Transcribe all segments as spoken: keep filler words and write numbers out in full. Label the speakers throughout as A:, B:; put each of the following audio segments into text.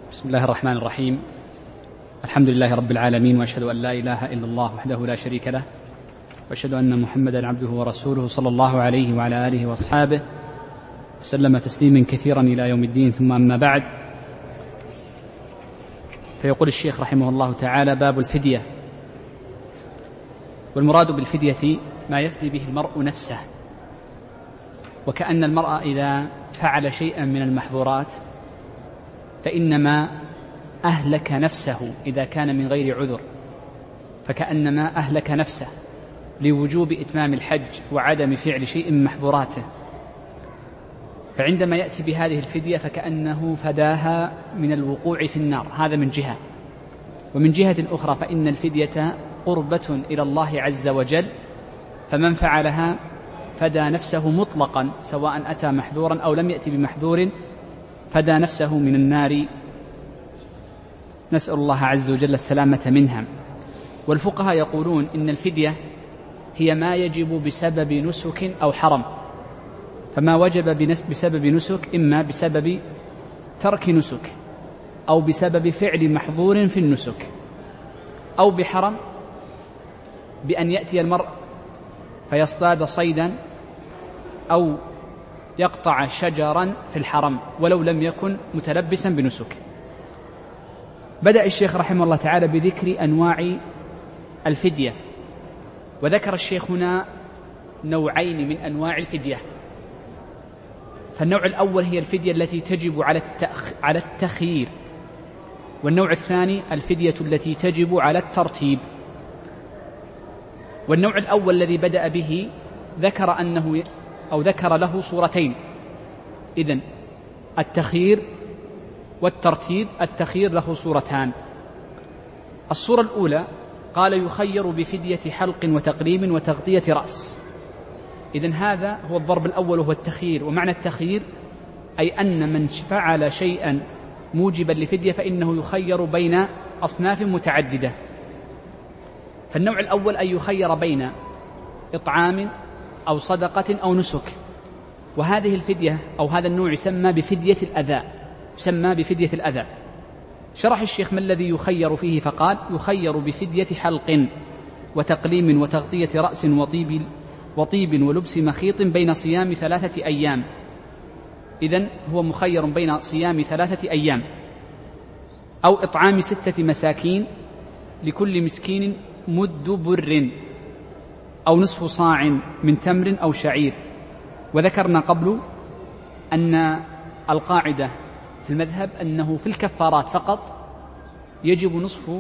A: بسم الله الرحمن الرحيم. الحمد لله رب العالمين، وأشهد أن لا إله إلا الله وحده لا شريك له، وأشهد أن محمدا عبده ورسوله صلى الله عليه وعلى آله وأصحابه وسلم تسليما كثيرا إلى يوم الدين. ثم أما بعد، فيقول الشيخ رحمه الله تعالى: باب الفدية. والمراد بالفدية ما يفدي به المرء نفسه، وكأن المرء إذا فعل شيئا من المحظورات فإنما أهلك نفسه إذا كان من غير عذر، فكأنما أهلك نفسه لوجوب إتمام الحج وعدم فعل شيء من محظوراته، فعندما يأتي بهذه الفدية فكأنه فداها من الوقوع في النار. هذا من جهة. ومن جهة أخرى فإن الفدية قربة إلى الله عز وجل، فمن فعلها فدى نفسه مطلقا، سواء أتى محذورا أو لم يأتي بمحذور، فدى نفسه من النار، نسأل الله عز وجل السلامة منها. والفقهاء يقولون إن الفدية هي ما يجب بسبب نسك أو حرم، فما وجب بسبب نسك إما بسبب ترك نسك، أو بسبب فعل محظور في النسك، أو بحرم بأن يأتي المرء فيصطاد صيدا أو يقطع شجرا في الحرم ولو لم يكن متلبسا بنسك. بدأ الشيخ رحمه الله تعالى بذكر أنواع الفدية، وذكر الشيخ هنا نوعين من أنواع الفدية. فالنوع الأول هي الفدية التي تجب على على التخيير، والنوع الثاني الفدية التي تجب على الترتيب. والنوع الأول الذي بدأ به ذكر أنه أو ذكر له صورتين، إذن التخيير والترتيب. التخيير له صورتان. الصورة الأولى قال: يخير بفدية حلق وتقليم وتغطية رأس. إذن هذا هو الضرب الأول، وهو التخيير. ومعنى التخيير أي أن من فعل شيئا موجبا لفدية فإنه يخير بين أصناف متعددة. فالنوع الأول أن يخير بين إطعام أو صدقة أو نسك، وهذه الفدية أو هذا النوع يسمى بفدية الأذى، يسمى بفدية الأذى. شرح الشيخ ما الذي يخير فيه، فقال: يخير بفدية حلق وتقليم وتغطية رأس وطيب, وطيب ولبس مخيط بين صيام ثلاثة أيام. إذن هو مخير بين صيام ثلاثة أيام أو إطعام ستة مساكين لكل مسكين مد بر أو نصف صاع من تمر أو شعير. وذكرنا قبل أن القاعدة في المذهب أنه في الكفارات فقط يجب نصف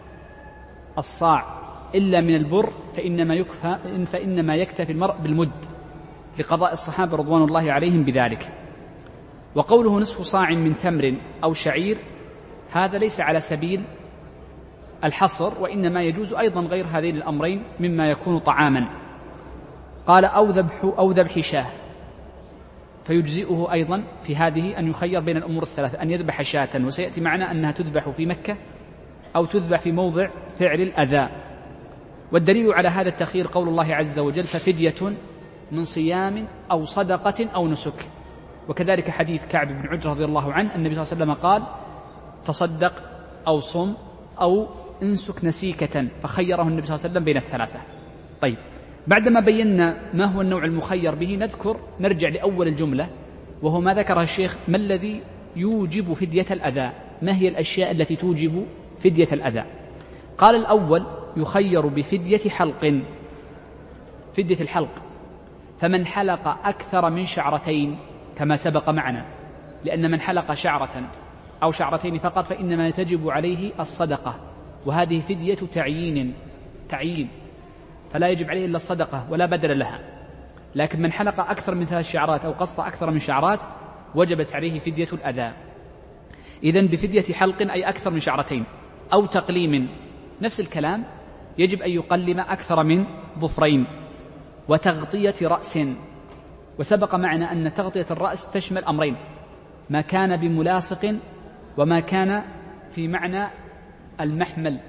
A: الصاع إلا من البر، فإنما, يكفى فإنما يكتفي المرء بالمد، لقضاء الصحابة رضوان الله عليهم بذلك. وقوله نصف صاع من تمر أو شعير هذا ليس على سبيل الحصر، وإنما يجوز أيضا غير هذين الأمرين مما يكون طعاما. قال: أو ذبح أو ذبح شاه، فيجزئه أيضا في هذه أن يخير بين الأمور الثلاثة، أن يذبح شاة، وسيأتي معنا أنها تذبح في مكة أو تذبح في موضع فعل الأذى. والدليل على هذا التخيير قول الله عز وجل: ففدية من صيام أو صدقة أو نسك. وكذلك حديث كعب بن عجرة رضي الله عنه، النبي صلى الله عليه وسلم قال: تصدق أو صم أو انسك نسيكة، فخيره النبي صلى الله عليه وسلم بين الثلاثة. طيب، بعدما بينا ما هو النوع المخير به، نذكر نرجع لأول الجملة، وهو ما ذكره الشيخ: ما الذي يوجب فدية الأذى؟ ما هي الأشياء التي توجب فدية الأذى؟ قال: الأول يخير بفدية حلق، فدية الحلق. فمن حلق أكثر من شعرتين كما سبق معنا، لأن من حلق شعرة أو شعرتين فقط فإنما تجب عليه الصدقة، وهذه فدية تعيين تعيين فلا يجب عليه إلا الصدقة ولا بدل لها. لكن من حلق أكثر من ثلاث شعرات أو قص أكثر من شعرات وجبت عليه فدية الأذى. إذن بفدية حلق أي أكثر من شعرتين، أو تقليم نفس الكلام، يجب أن يقلم أكثر من ظفرين، وتغطية رأس. وسبق معنا أن تغطية الرأس تشمل أمرين: ما كان بملاصق وما كان في معنى المحمل.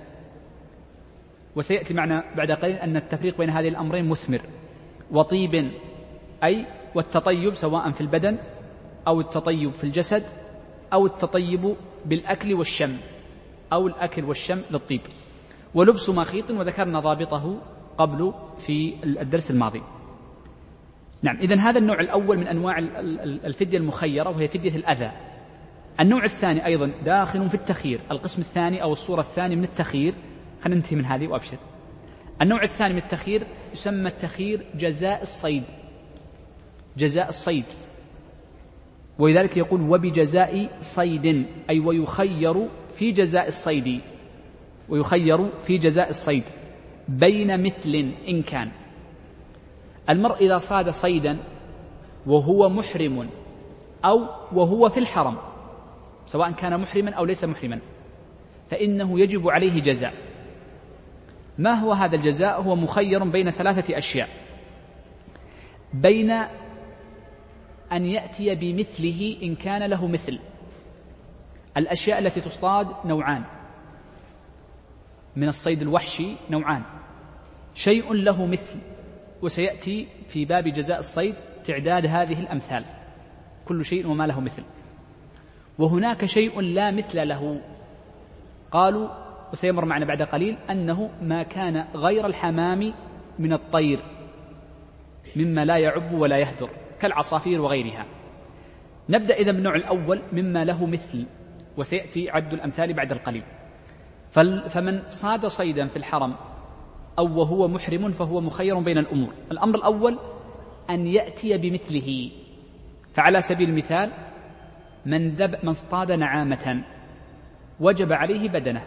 A: وسيأتي معنا بعد قليل أن التفريق بين هذه الأمرين مثمر. وطيب أي والتطيب سواء في البدن أو التطيب في الجسد أو التطيب بالأكل والشم، أو الأكل والشم للطيب، ولبس مخيط، وذكرنا ضابطه قبل في الدرس الماضي. نعم، إذن هذا النوع الأول من أنواع الفدية المخيرة، وهي فدية الأذى. النوع الثاني أيضا داخل في التخيير، القسم الثاني أو الصورة الثانية من التخيير. خلينا ننتهي من هذه وأبشر. النوع الثاني من التخيير يسمى التخيير جزاء الصيد، جزاء الصيد، ولذلك يقول وبجزاء صيد، أي ويخير في جزاء الصيد، ويخير في جزاء الصيد بين مثل إن كان. المرء إذا صاد صيدا وهو محرم أو وهو في الحرم، سواء كان محرما أو ليس محرما، فإنه يجب عليه جزاء. ما هو هذا الجزاء؟ هو مخير بين ثلاثة أشياء: بين أن يأتي بمثله إن كان له مثل. الأشياء التي تصطاد نوعان من الصيد الوحشي، نوعان: شيء له مثل، وسيأتي في باب جزاء الصيد تعداد هذه الأمثال، كل شيء وما له مثل. وهناك شيء لا مثل له، قالوا وسيمر معنا بعد قليل أنه ما كان غير الحمام من الطير مما لا يعب ولا يهدر كالعصافير وغيرها. نبدأ إذن بالنوع الأول مما له مثل، وسيأتي عد الأمثال بعد القليل. فمن صاد صيدا في الحرم أو وهو محرم فهو مخير بين الأمور. الأمر الأول أن يأتي بمثله، فعلى سبيل المثال من, دب من اصطاد نعامة وجب عليه بدنة،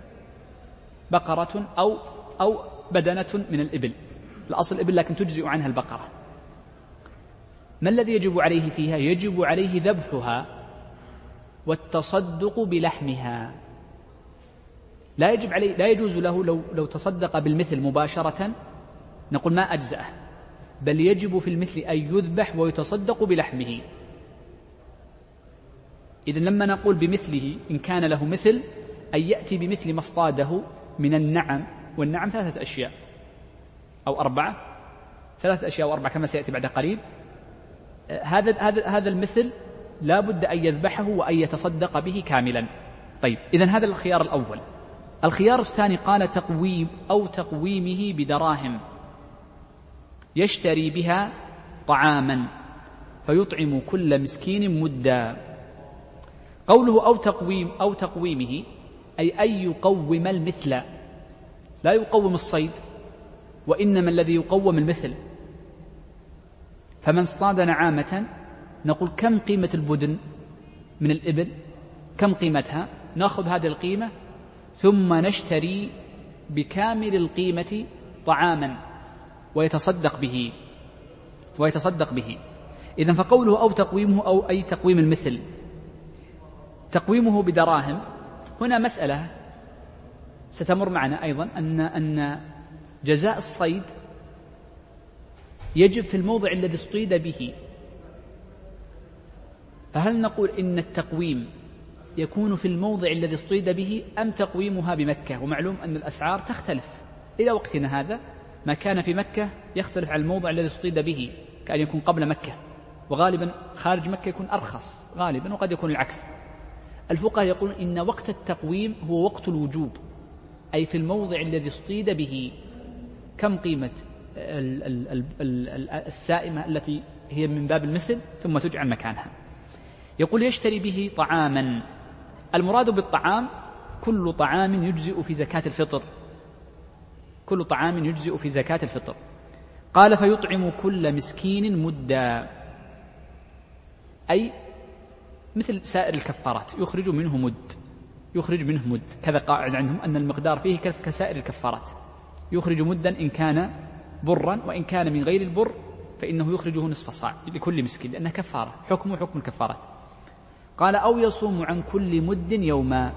A: بقرة أو, أو بدنة من الإبل، الأصل الإبل لكن تجزئ عنها البقرة. ما الذي يجب عليه فيها؟ يجب عليه ذبحها والتصدق بلحمها. لا يجب عليه، لا يجوز له لو, لو تصدق بالمثل مباشرة نقول ما أجزأه، بل يجب في المثل أن يذبح ويتصدق بلحمه. إذن لما نقول بمثله إن كان له مثل، أن يأتي بمثل ما اصطاده من النعم، والنعم ثلاثة أشياء أو أربعة، ثلاثة أشياء أو أربعة كما سيأتي بعد قريب. هذا هذا هذا المثل لا بد أن يذبحه وأن يتصدق به كاملا. طيب، إذن هذا الخيار الأول. الخيار الثاني قال تقويم أو تقويمه بدراهم يشتري بها طعاما فيطعم كل مسكين مدا. قوله أو تقويم أو تقويمه أي أن يقوم المثل، لا يقوم الصيد، وإنما الذي يقوم المثل. فمن اصطاد نعامة نقول كم قيمة البدن من الإبل، كم قيمتها، نأخذ هذه القيمة ثم نشتري بكامل القيمة طعاما ويتصدق به ويتصدق به. إذن فقوله أو تقويمه أو أي تقويم المثل، تقويمه بدراهم. هنا مسألة ستمر معنا أيضا، أن أن جزاء الصيد يجب في الموضع الذي اصطيد به. فهل نقول إن التقويم يكون في الموضع الذي اصطيد به أم تقويمها بمكة؟ ومعلوم أن الأسعار تختلف إلى وقتنا هذا، ما كان في مكة يختلف عن الموضع الذي اصطيد به، كأن يكون قبل مكة، وغالبا خارج مكة يكون أرخص غالبا، وقد يكون العكس. الفقهاء يقولون إن وقت التقويم هو وقت الوجوب، أي في الموضع الذي اصطيد به كم قيمة السائمة التي هي من باب المثل ثم تجعل مكانها. يقول يشتري به طعاما. المراد بالطعام كل طعام يجزئ في زكاة الفطر، كل طعام يجزئ في زكاة الفطر. قال فيطعم كل مسكين مدا، أي مثل سائر الكفارات يخرج منه مد، يخرج منه مد، كذا قاعد عندهم أن المقدار فيه كسائر الكفارات، يخرج مدا إن كان برا، وإن كان من غير البر فإنه يخرجه نصف صاع لكل مسكين، لأنها كفارة، حكمه حكم الكفارات. قال أو يصوم عن كل مد يوما.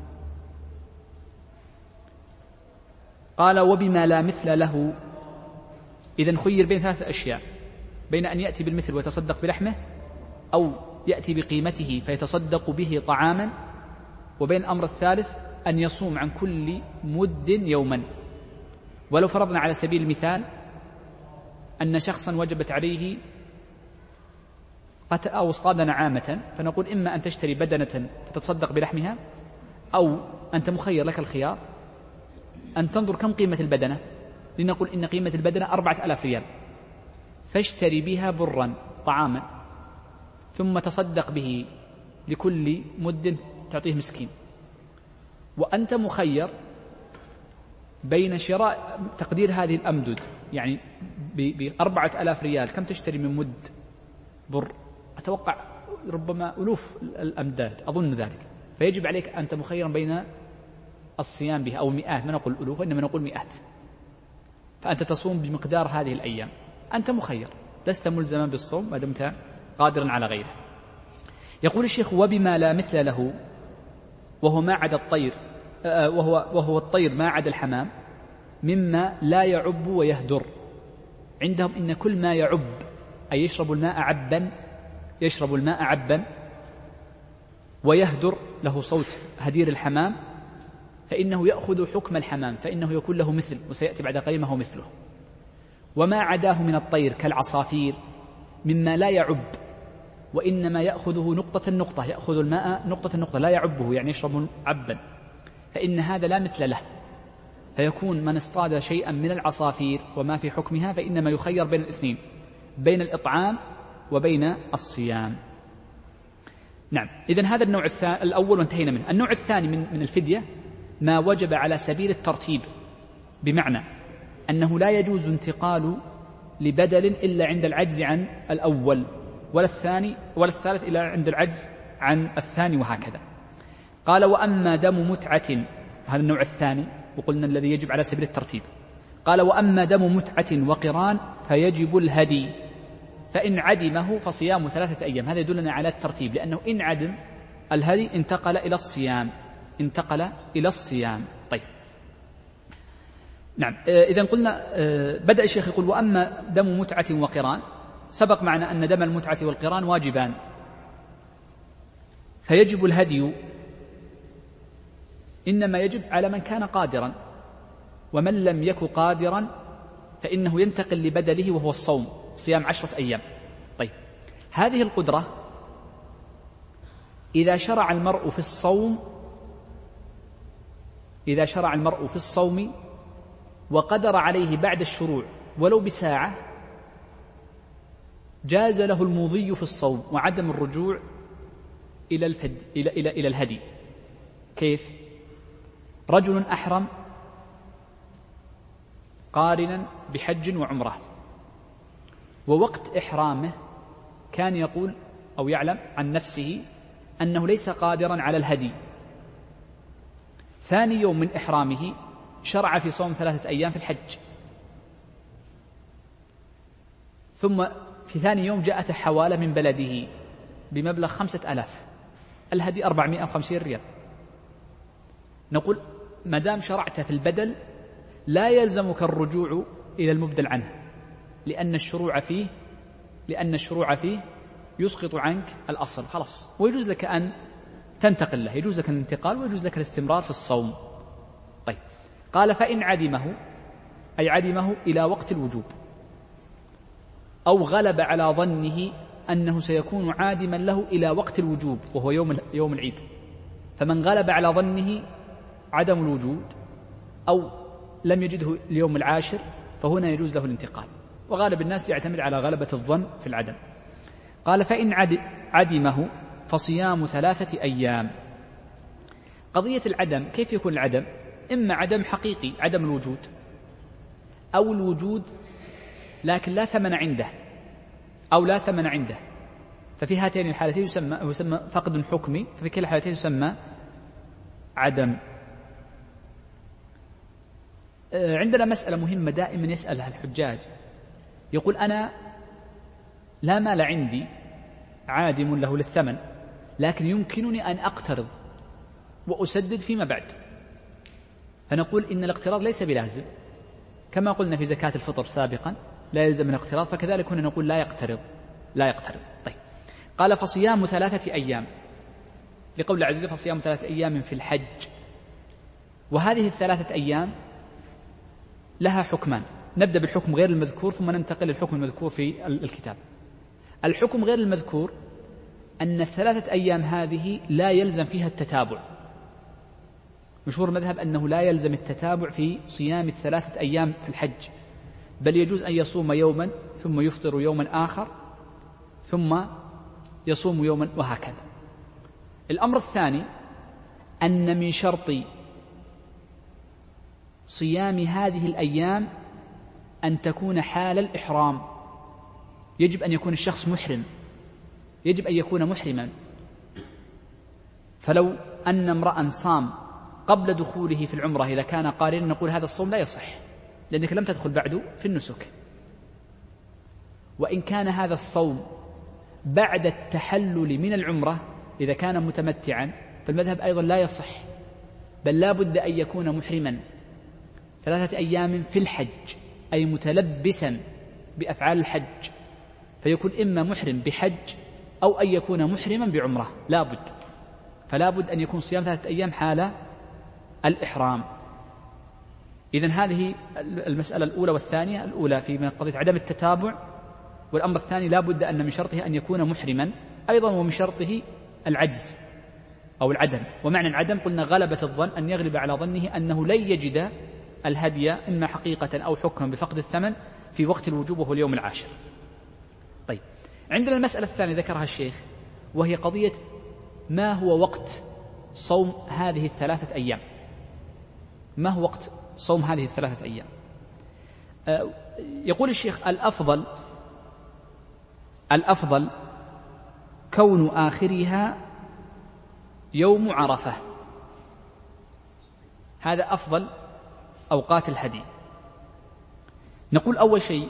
A: قال وبما لا مثل له. إذن خير بين ثلاثة أشياء: بين أن يأتي بالمثل ويتصدق بلحمه، أو يأتي بقيمته فيتصدق به طعاما، وبين الأمر الثالث أن يصوم عن كل مد يوما. ولو فرضنا على سبيل المثال أن شخصا وجبت عليه أو اصطاد نعامة، فنقول إما أن تشتري بدنة فتتصدق بلحمها، أو أنت مخير لك الخيار أن تنظر كم قيمة البدنة، لنقول إن قيمة البدنة أربعة ألاف ريال، فاشتري بها برا طعاما ثم تصدق به لكل مد تعطيه مسكين. وأنت مخير بين شراء تقدير هذه الأمدد، يعني بأربعة ألاف ريال كم تشتري من مد بر؟ أتوقع ربما ألوف الأمداد أظن ذلك، فيجب عليك أنت مخيرا بين الصيام بها، أو مئات، ما نقول ألوف إنما نقول مئات، فأنت تصوم بمقدار هذه الأيام، أنت مخير لست ملزما بالصوم ما دمت قادرا على غيره. يقول الشيخ: وبما لا مثل له، وهو ما عدا الطير، وهو, وهو الطير ما عدا الحمام، مما لا يعب ويهدر. عندهم إن كل ما يعب أي يشرب الماء عبا، يشرب الماء عبا ويهدر له صوت هدير الحمام، فإنه يأخذ حكم الحمام، فإنه يكون له مثل، وسيأتي بعد قليل ما هو مثله. وما عداه من الطير كالعصافير مما لا يعب، وإنما يأخذه نقطة نقطة، يأخذ الماء نقطة نقطة لا يعبه، يعني يشرب عبا، فإن هذا لا مثل له. فيكون من اصطاد شيئا من العصافير وما في حكمها فإنما يخير بين الاثنين، بين الإطعام وبين الصيام. نعم، إذن هذا النوع الأول وانتهينا منه. النوع الثاني من من الفدية ما وجب على سبيل الترتيب، بمعنى أنه لا يجوز انتقال لبدل إلا عند العجز عن الأول، ولا الثاني ولا الثالث إلا عند العجز عن الثاني، وهكذا. قال: وأما دم متعة، هذا النوع الثاني وقلنا الذي يجب على سبيل الترتيب. قال: وأما دم متعة وقران فيجب الهدي، فإن عدمه فصيام ثلاثة أيام. هذا يدلنا على الترتيب، لأنه إن عدم الهدي انتقل إلى الصيام، انتقل إلى الصيام. طيب، نعم، إذن قلنا بدأ الشيخ يقول: وأما دم متعة وقران، سبق معنا أن دم المتعة والقران واجبان، فيجب الهدي إنما يجب على من كان قادرا، ومن لم يكن قادرا فإنه ينتقل لبدله وهو الصوم، صيام عشرة أيام. طيب، هذه القدرة إذا شرع المرء في الصوم إذا شرع المرء في الصوم وقدر عليه بعد الشروع ولو بساعة، جاز له المضي في الصوم وعدم الرجوع إلى الفد إلى إلى إلى الهدي. كيف؟ رجل أحرم قارنا بحج وعمرة، ووقت إحرامه كان يقول أو يعلم عن نفسه أنه ليس قادرا على الهدي. ثاني يوم من إحرامه شرع في صوم ثلاثة أيام في الحج، ثم في ثاني يوم جاءت حوالة من بلده بمبلغ خمسة ألاف، الهدي أربعمائة وخمسين ريال. نقول ما دام شرعت في البدل لا يلزمك الرجوع إلى المبدل عنه، لأن الشروع فيه لأن الشروع فيه يسقط عنك الأصل، خلاص، ويجوز لك أن تنتقل له، يجوز لك الانتقال ويجوز لك الاستمرار في الصوم. طيب، قال: فإن عدمه، أي عدمه إلى وقت الوجوب، أو غلب على ظنه أنه سيكون عادما له إلى وقت الوجوب وهو يوم يوم العيد، فمن غلب على ظنه عدم الوجود أو لم يجده اليوم العاشر فهنا يجوز له الانتقال، وغالب الناس يعتمد على غلبة الظن في العدم. قال: فإن عدمه فصيام ثلاثة أيام. قضية العدم كيف يكون العدم؟ إما عدم حقيقي، عدم الوجود، أو الوجود لكن لا ثمن عنده، أو لا ثمن عنده، ففي هاتين الحالتين يسمى, يسمى فقد حكمي، ففي كلا الحالتين يسمى عدم. عندنا مسألة مهمة دائما يسألها الحجاج، يقول: أنا لا مال عندي عادم له للثمن، لكن يمكنني أن أقترض وأسدد فيما بعد. فنقول إن الاقتراض ليس بلازم، كما قلنا في زكاة الفطر سابقا لا يلزم من الاقتراض، فكذلك هنا نقول لا يقترض لا يقترض. طيب، قال: فصيام ثلاثة أيام، لقول الله عز وجل: فصيام ثلاثة أيام في الحج. وهذه الثلاثة أيام لها حكمان، نبدأ بالحكم غير المذكور ثم ننتقل للحكم المذكور في الكتاب. الحكم غير المذكور أن الثلاثة أيام هذه لا يلزم فيها التتابع. مشهور المذهب أنه لا يلزم التتابع في صيام الثلاثة أيام في الحج، بل يجوز أن يصوم يوما ثم يفطر يوما آخر ثم يصوم يوما وهكذا. الأمر الثاني أن من شرط صيام هذه الأيام أن تكون حال الإحرام، يجب أن يكون الشخص محرم، يجب أن يكون محرما. فلو أن امرأ صام قبل دخوله في العمرة إذا كان قارنا نقول هذا الصوم لا يصح لأنك لم تدخل بعد في النسك. وإن كان هذا الصوم بعد التحلل من العمرة إذا كان متمتعا فالمذهب أيضا لا يصح، بل لا بد أن يكون محرما ثلاثة أيام في الحج، أي متلبسا بأفعال الحج، فيكون إما محرم بحج أو أن يكون محرما بعمرة، لا بد. فلا بد أن يكون صيام ثلاثة أيام حال الإحرام. إذن هذه المسألة الأولى والثانية، الأولى في قضية عدم التتابع، والأمر الثاني لا بد أن من شرطه أن يكون محرما أيضا، ومن شرطه العجز أو العدم. ومعنى العدم قلنا غلبة الظن، أن يغلب على ظنه أنه لن يجد الهدي إما حقيقة أو حكما بفقد الثمن في وقت الوجوب وهو اليوم العاشر. طيب، عندنا المسألة الثانية ذكرها الشيخ وهي قضية ما هو وقت صوم هذه الثلاثة أيام. ما هو وقت صوم هذه الثلاثة أيام؟ أه يقول الشيخ الأفضل الأفضل كون آخرها يوم عرفة، هذا أفضل أوقات الهدي. نقول أول شيء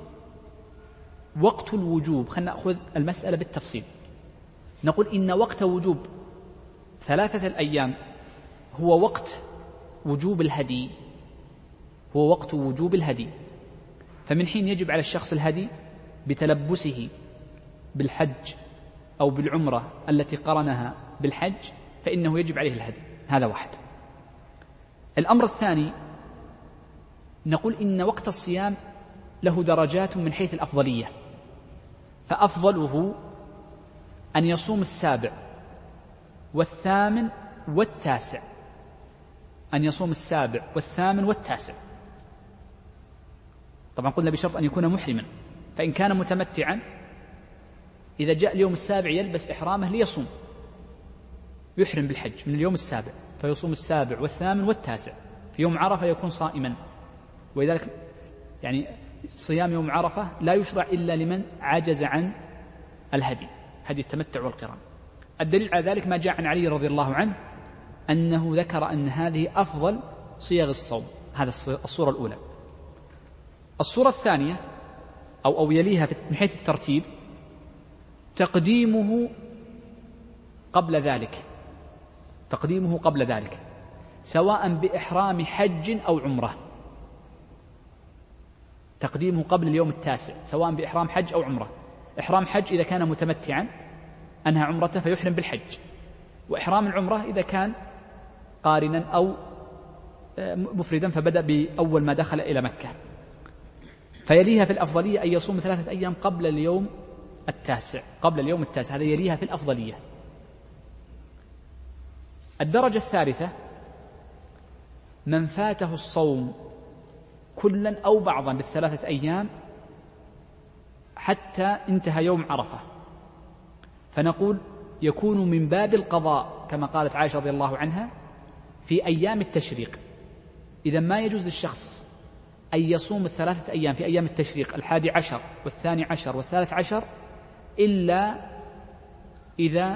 A: وقت الوجوب، خلنا نأخذ المسألة بالتفصيل. نقول إن وقت وجوب ثلاثة الأيام هو وقت وجوب الهدي، هو وقت وجوب الهدي. فمن حين يجب على الشخص الهدي بتلبسه بالحج أو بالعمرة التي قرنها بالحج فإنه يجب عليه الهدي، هذا واحد. الأمر الثاني نقول إن وقت الصيام له درجات من حيث الأفضلية، فأفضله أن يصوم السابع والثامن والتاسع، أن يصوم السابع والثامن والتاسع. طبعا قلنا بشرط أن يكون محرما، فإن كان متمتعا إذا جاء اليوم السابع يلبس إحرامه ليصوم، يحرم بالحج من اليوم السابع، فيصوم السابع والثامن والتاسع. في يوم عرفة يكون صائما، ولذلك يعني صيام يوم عرفة لا يشرع إلا لمن عجز عن الهدي، هدي التمتع والقران. الدليل على ذلك ما جاء عن علي رضي الله عنه أنه ذكر أن هذه أفضل صيغ الصوم. هذا الصورة الأولى. الصورة الثانية أو أو يليها من حيث الترتيب تقديمه قبل ذلك، تقديمه قبل ذلك سواء بإحرام حج أو عمرة، تقديمه قبل اليوم التاسع سواء بإحرام حج أو عمرة. إحرام حج إذا كان متمتعا أنهى عمرته فيحرم بالحج، وإحرام العمرة إذا كان قارنا أو مفردا فبدأ بأول ما دخل إلى مكة. فيليها في الأفضلية أن يصوم ثلاثة أيام قبل اليوم التاسع، قبل اليوم التاسع، هذا يليها في الأفضلية. الدرجة الثالثة من فاته الصوم كلا أو بعضا بالثلاثة أيام حتى انتهى يوم عرفة، فنقول يكون من باب القضاء كما قالت عائشة رضي الله عنها في أيام التشريق. إذا ما يجوز للشخص أن يصوم الثلاثة أيام في أيام التشريق الحادي عشر والثاني عشر والثالث عشر إلا إذا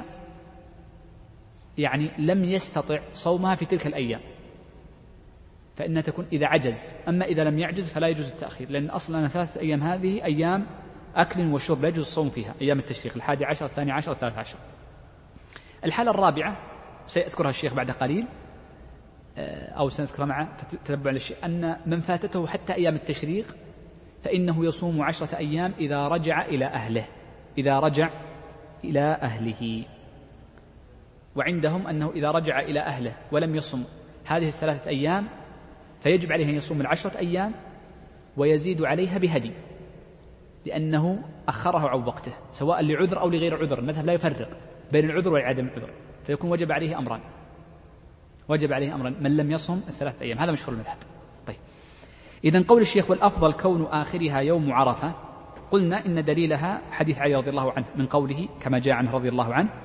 A: يعني لم يستطع صومها في تلك الأيام، فإنها تكون إذا عجز. أما إذا لم يعجز فلا يجوز التأخير، لأن أصلا ثلاثة أيام هذه أيام أكل وشرب لا يجوز الصوم فيها، أيام التشريق الحادي عشر الثاني عشر الثالث عشر. الحالة الرابعة سيذكرها الشيخ بعد قليل أو سنذكر معه تتبع للشيء، أن من فاتته حتى أيام التشريق فإنه يصوم عشرة أيام إذا رجع إلى أهله، إذا رجع إلى أهله. وعندهم أنه إذا رجع إلى أهله ولم يصم هذه الثلاثة أيام فيجب عليه أن يصوم العشرة أيام ويزيد عليها بهدي، لأنه أخره عن وقته سواء لعذر أو لغير عذر. المذهب لا يفرق بين العذر وعدم العذر، فيكون وجب عليه أمران، وجب عليه أمران من لم يصم الثلاثة أيام. هذا مشهور المذهب. طيب، إذن قول الشيخ والأفضل كون آخرها يوم عرفة، قلنا إن دليلها حديث علي رضي الله عنه من قوله كما جاء عنه رضي الله عنه،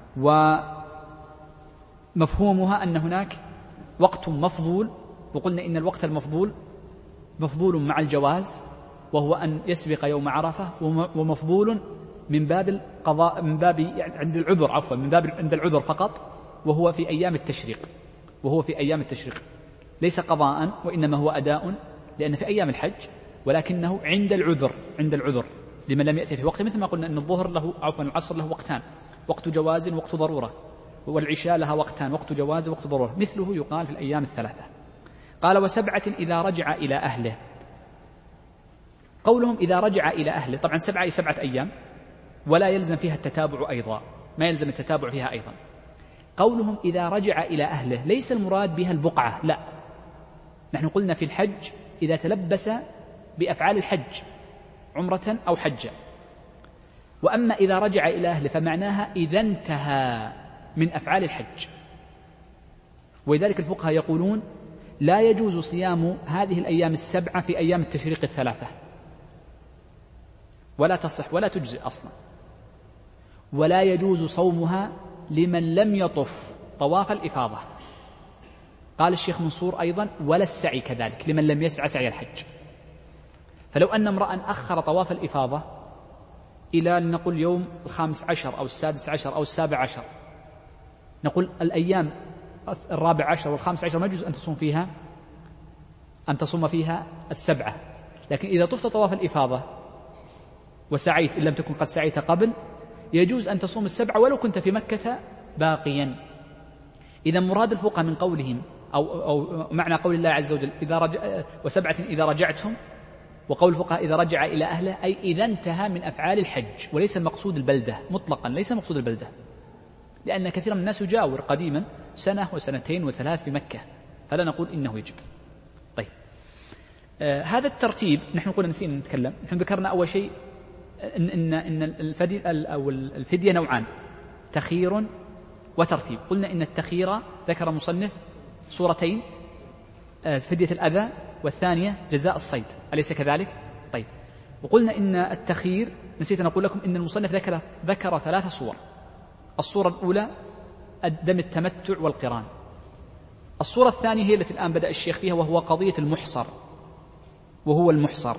A: ومفهومها أن هناك وقت مفضول، وقلنا إن الوقت المفضول مفضول مع الجواز وهو أن يسبق يوم عرفة، ومفضول من باب القضاء من باب يعني عند العذر عفوا من باب عند العذر فقط، وهو في أيام التشريق وهو في أيام التشريق ليس قضاء وإنما هو أداء، لأن في أيام الحج، ولكنه عند العذر عند العذر لمن لم يأتي في وقته، مثل ما قلنا أن الظهر له عفوا العصر له وقتان، وقت جواز وقت ضرورة، والعشاء لها وقتان، وقت جواز وقت ضرورة، مثله يقال في الأيام الثلاثة. قال وسبعة إذا رجع إلى أهله. قولهم إذا رجع إلى أهله، طبعا سبعة أي سبعة أيام، ولا يلزم فيها التتابع أيضا، ما يلزم التتابع فيها أيضا. قولهم إذا رجع إلى أهله ليس المراد بها البقعة، لا، نحن قلنا في الحج إذا تلبس بأفعال الحج عمرة أو حجة، وأما إذا رجع إلى أهله فمعناها إذا انتهى من أفعال الحج. ولذلك الفقهاء يقولون لا يجوز صيام هذه الأيام السبعة في أيام التشريق الثلاثة، ولا تصح ولا تجزئ أصلا، ولا يجوز صومها لمن لم يطف طواف الإفاضة. قال الشيخ منصور أيضا ولا السعي كذلك لمن لم يسعى سعي الحج. فلو أن امرأ أخر طواف الإفاضة إلى لنقل يوم الخامس عشر أو السادس عشر أو السابع عشر، نقول الأيام الرابع عشر والخامس عشر ما يجوز أن تصوم فيها أن تصوم فيها السبعة، لكن إذا طفت طواف الإفاضة وسعيت إن لم تكن قد سعيت قبل يجوز أن تصوم السبعة ولو كنت في مكة باقيا. إذا مراد الفقهاء من قولهم أو, أو معنى قول الله عز وجل إذا رجع وسبعة إذا رجعتهم، وقول الفقهاء إذا رجع إلى أهله أي إذا انتهى من أفعال الحج، وليس المقصود البلدة مطلقا، ليس المقصود البلدة، لأن كثيرا من الناس يجاور قديما سنة وسنتين وثلاث في مكة، فلا نقول إنه يجب. طيب، آه هذا الترتيب نحن قلنا نسينا نتكلم، نحن ذكرنا أول شيء إن إن إن الفدية أو الفدية نوعان، تخيير وترتيب. قلنا إن التخيير ذكر مصنف صورتين، آه فدية الأذى والثانية جزاء الصيد، أليس كذلك؟ طيب، وقلنا إن التخيير نسيت أن أقول لكم إن المصنف ذكر ذكر ثلاث صور. الصورة الأولى دم التمتع والقران. الصورة الثانية هي التي الآن بدأ الشيخ فيها، وهو قضية المحصر، وهو المحصر.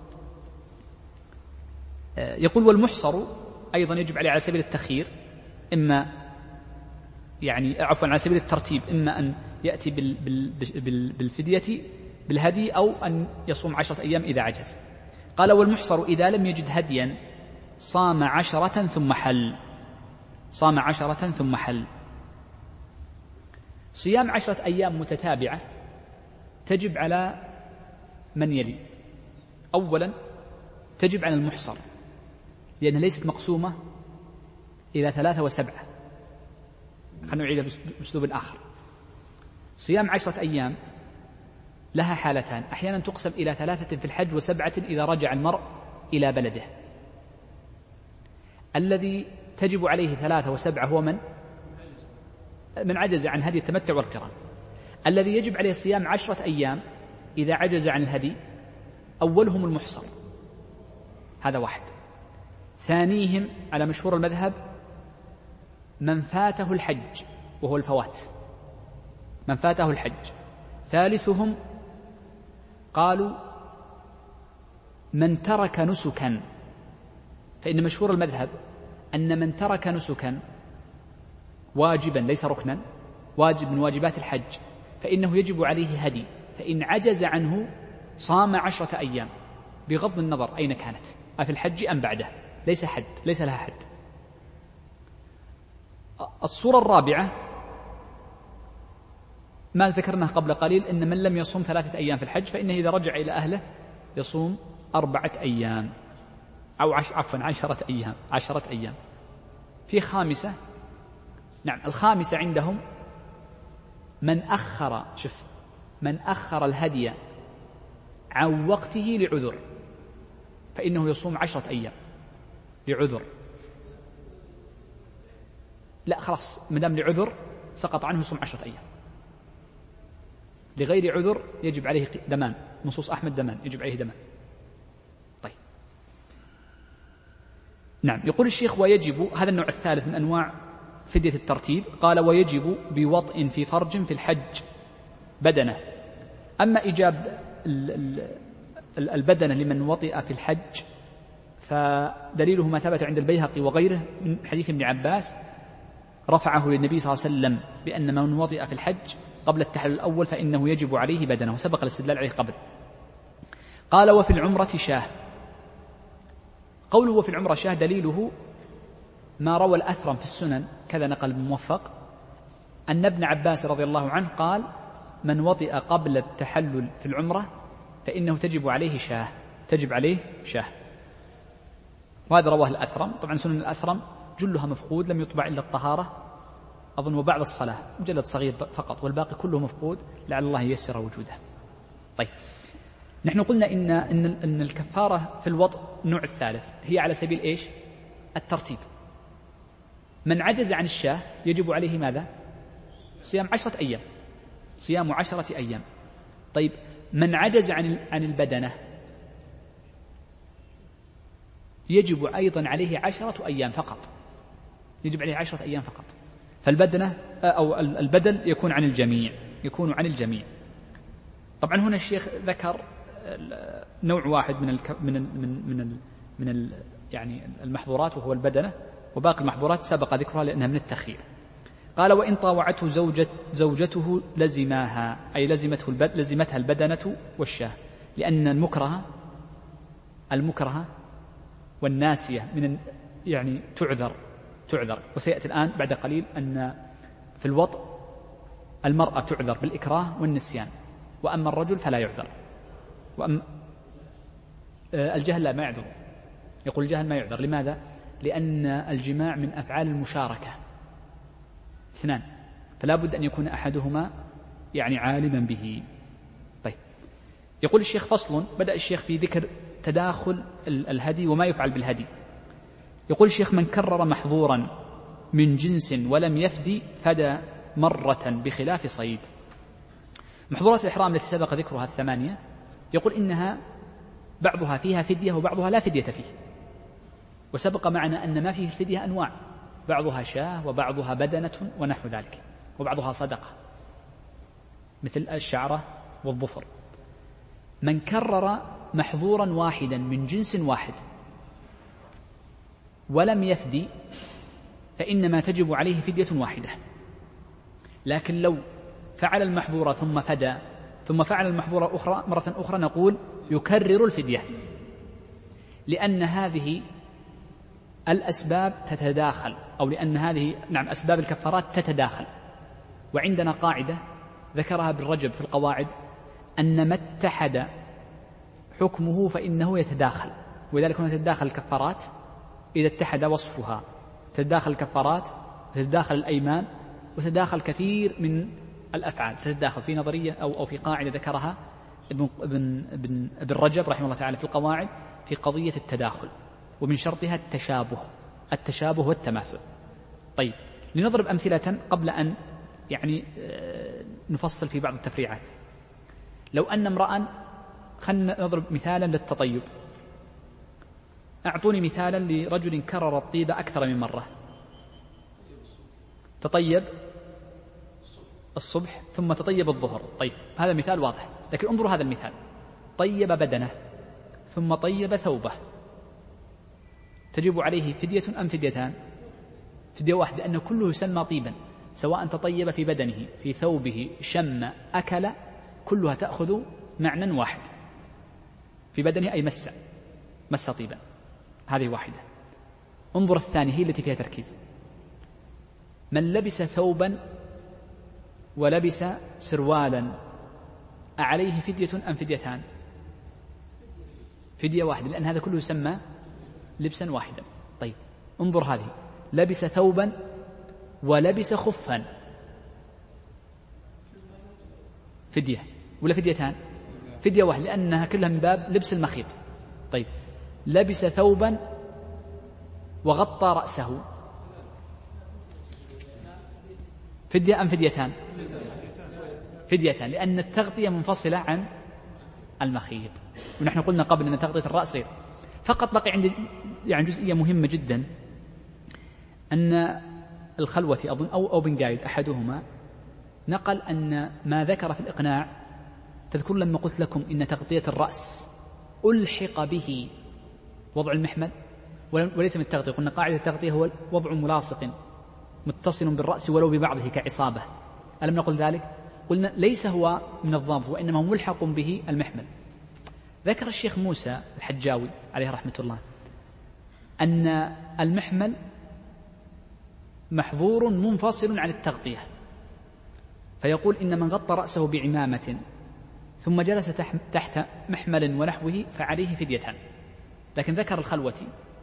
A: يقول والمحصر أيضا يجب عليه على سبيل التخيير، إما يعني عفوا على سبيل الترتيب، إما أن يأتي بال بال بالفدية بالهدي أو أن يصوم عشرة أيام إذا عجز. قال والمحصر إذا لم يجد هديا صام عشرة ثم حل، صام عشرة ثم حل. صيام عشرة أيام متتابعة تجب على من يلي. أولا تجب على المحصر، لأنها ليست مقسومة إلى ثلاثة وسبعة. خلنا نعيدها بأسلوب آخر. صيام عشرة أيام لها حالتان، أحيانا تقسم إلى ثلاثة في الحج وسبعة إذا رجع المرء إلى بلده. الذي تجب عليه ثلاثة وسبعة هو من من عجز عن هدي التمتع والقران. الذي يجب عليه صيام عشرة أيام إذا عجز عن الهدي أولهم المحصر، هذا واحد. ثانيهم على مشهور المذهب من فاته الحج وهو الفوات، من فاته الحج. ثالثهم قالوا من ترك نسكا، فإن مشهور المذهب أن من ترك نسكا واجبا ليس ركنا، واجب من واجبات الحج، فإنه يجب عليه هدي، فإن عجز عنه صام عشرة أيام بغض النظر أين كانت، أفي الحج أم بعده، ليس حد، ليس لها حد. الصورة الرابعة ما ذكرناه قبل قليل، إن من لم يصوم ثلاثة أيام في الحج فإنه إذا رجع إلى أهله يصوم أربعة أيام أو عش عفوا عشرة أيام عشرة أيام. في خامسة، نعم الخامسة عندهم من أخر، شوف، من أخر الهدي عن وقته لعذر، فإنه يصوم عشرة أيام لعذر. لا خلاص، مدام لعذر سقط عنه يصوم عشرة أيام. لغير عذر يجب عليه دمان، نصوص أحمد دمان، يجب عليه دمان. طيب نعم. يقول الشيخ ويجب، هذا النوع الثالث من أنواع فدية الترتيب، قال ويجب بوطء في فرج في الحج بدنه. أما إيجاب البدنة لمن وطئ في الحج فدليله ما ثبت عند البيهقي وغيره من حديث ابن عباس رفعه للنبي صلى الله عليه وسلم بأن من وطئ في الحج قبل التحلل الأول فإنه يجب عليه بدنه، وسبق الاستدلال عليه قبل. قال وفي العمرة شاه. قوله وفي العمرة شاه دليله ما روى الأثرم في السنن، كذا نقل الموفق، أن ابن عباس رضي الله عنه قال من وطئ قبل التحلل في العمرة فإنه تجب عليه شاه، تجب عليه شاه. وهذا رواه الأثرم. طبعا سنن الأثرم جلها مفقود، لم يطبع إلا الطهارة أظن وبعد الصلاة، مجلد صغير فقط، والباقي كله مفقود، لعل الله ييسر وجوده. طيب نحن قلنا إن, إن, إن الكفارة في الوطء النوع الثالث هي على سبيل إيش؟ الترتيب. من عجز عن الشاه يجب عليه ماذا؟ صيام عشرة أيام، صيام عشرة أيام. طيب من عجز عن عن البدنة يجب أيضا عليه عشرة أيام فقط، يجب عليه عشرة أيام فقط. فالبدنة أو البدل يكون عن الجميع، يكون عن الجميع. طبعا هنا الشيخ ذكر نوع واحد من ال من ال من من ال من ال يعني المحظورات وهو البدنة، وباقي المحظورات سبق ذكرها لأنها من التخيير. قال وإن طاوعته زوجة زوجته لزماها، أي لزمته البد لزمتها البدنة والشاه، لأن المكره المكره والناسية من يعني تعذر تعذر وسيأتي الآن بعد قليل أن في الوطء المرأة تعذر بالإكراه والنسيان، وأما الرجل فلا يعذر. وأما الجهل لا ما يعذر، يقول الجهل ما يعذر. لماذا؟ لأن الجماع من أفعال المشاركة اثنان، فلا بد أن يكون أحدهما يعني عالما به. طيب يقول الشيخ فصل، بدأ الشيخ في ذكر تداخل الهدي وما يفعل بالهدي. يقول الشيخ من كرر محظورا من جنس ولم يفدي فدى مرة بخلاف صيد. محظورات الإحرام التي سبق ذكرها الثمانية يقول إنها بعضها فيها فدية وبعضها لا فدية فيه، وسبق معنا أن ما فيه الفدية أنواع، بعضها شاه وبعضها بدنة ونحو ذلك، وبعضها صدقة مثل الشعرة والظفر. من كرر محظورا واحدا من جنس واحد ولم يفدي فإنما تجب عليه فدية واحدة، لكن لو فعل المحظور ثم فدى ثم فعل المحظور أخرى مرة أخرى نقول يكرر الفدية، لأن هذه الأسباب تتداخل، أو لأن هذه نعم أسباب الكفارات تتداخل. وعندنا قاعدة ذكرها ابن رجب في القواعد أن ما اتحد حكمه فإنه يتداخل، ولذلك هنا تتداخل الكفارات إذا اتحد وصفها، تتداخل الكفارات وتتداخل الأيمان وتتداخل كثير من الأفعال، تتداخل في نظرية أو أو في قاعدة ذكرها ابن ابن ابن ابن رجب رحمه الله تعالى في القواعد في قضية التداخل، ومن شرطها التشابه التشابه والتماثل. طيب لنضرب أمثلة قبل أن يعني نفصل في بعض التفريعات. لو أن امرأ، خلنا نضرب مثالا للتطيب، أعطوني مثالا لرجل كرر الطيب أكثر من مرة، تطيب الصبح ثم تطيب الظهر. طيب هذا مثال واضح، لكن انظروا هذا المثال، طيب بدنه ثم طيب ثوبه، تجب عليه فدية أم فديتان؟ فدية واحدة، لأنه كله يسمى طيبا، سواء تطيب في بدنه في ثوبه شم أكل، كلها تأخذ معنى واحد، في بدنه أي مس مس طيبا، هذه واحدة. انظر الثانية هي التي فيها تركيز، من لبس ثوبا ولبس سروالا أعليه فدية أم فديتان؟ فدية واحدة، لأن هذا كله يسمى لبسا واحدا. طيب انظر هذه، لبس ثوبا ولبس خفا، فدية ولا فديتان؟ فدية واحدة، لأنها كلها من باب لبس المخيط. طيب لبس ثوبا وغطى رأسه، فدية أم فديتان؟ فديتان، لأن التغطية منفصلة عن المخيط، ونحن قلنا قبل أن تغطية الرأس غير. فقط بقي عندي يعني جزئية مهمة جدا، أن الخلوة أظن أو أو بن قايد أحدهما نقل أن ما ذكر في الإقناع، تذكرون لما قلت لكم إن تغطية الرأس ألحق به وضع المحمل وليس من التغطية، قلنا قاعدة التغطية هو وضع ملاصق متصل بالرأس ولو ببعضه كعصابة، ألم نقل ذلك؟ قلنا ليس هو من الضابط وإنما هو ملحق به المحمل. ذكر الشيخ موسى الحجاوي عليه رحمة الله أن المحمل محظور منفصل عن التغطية، فيقول إن من غطى رأسه بعمامة ثم جلس تحت محمل ونحوه فعليه فديتان، لكن ذكر الخلوة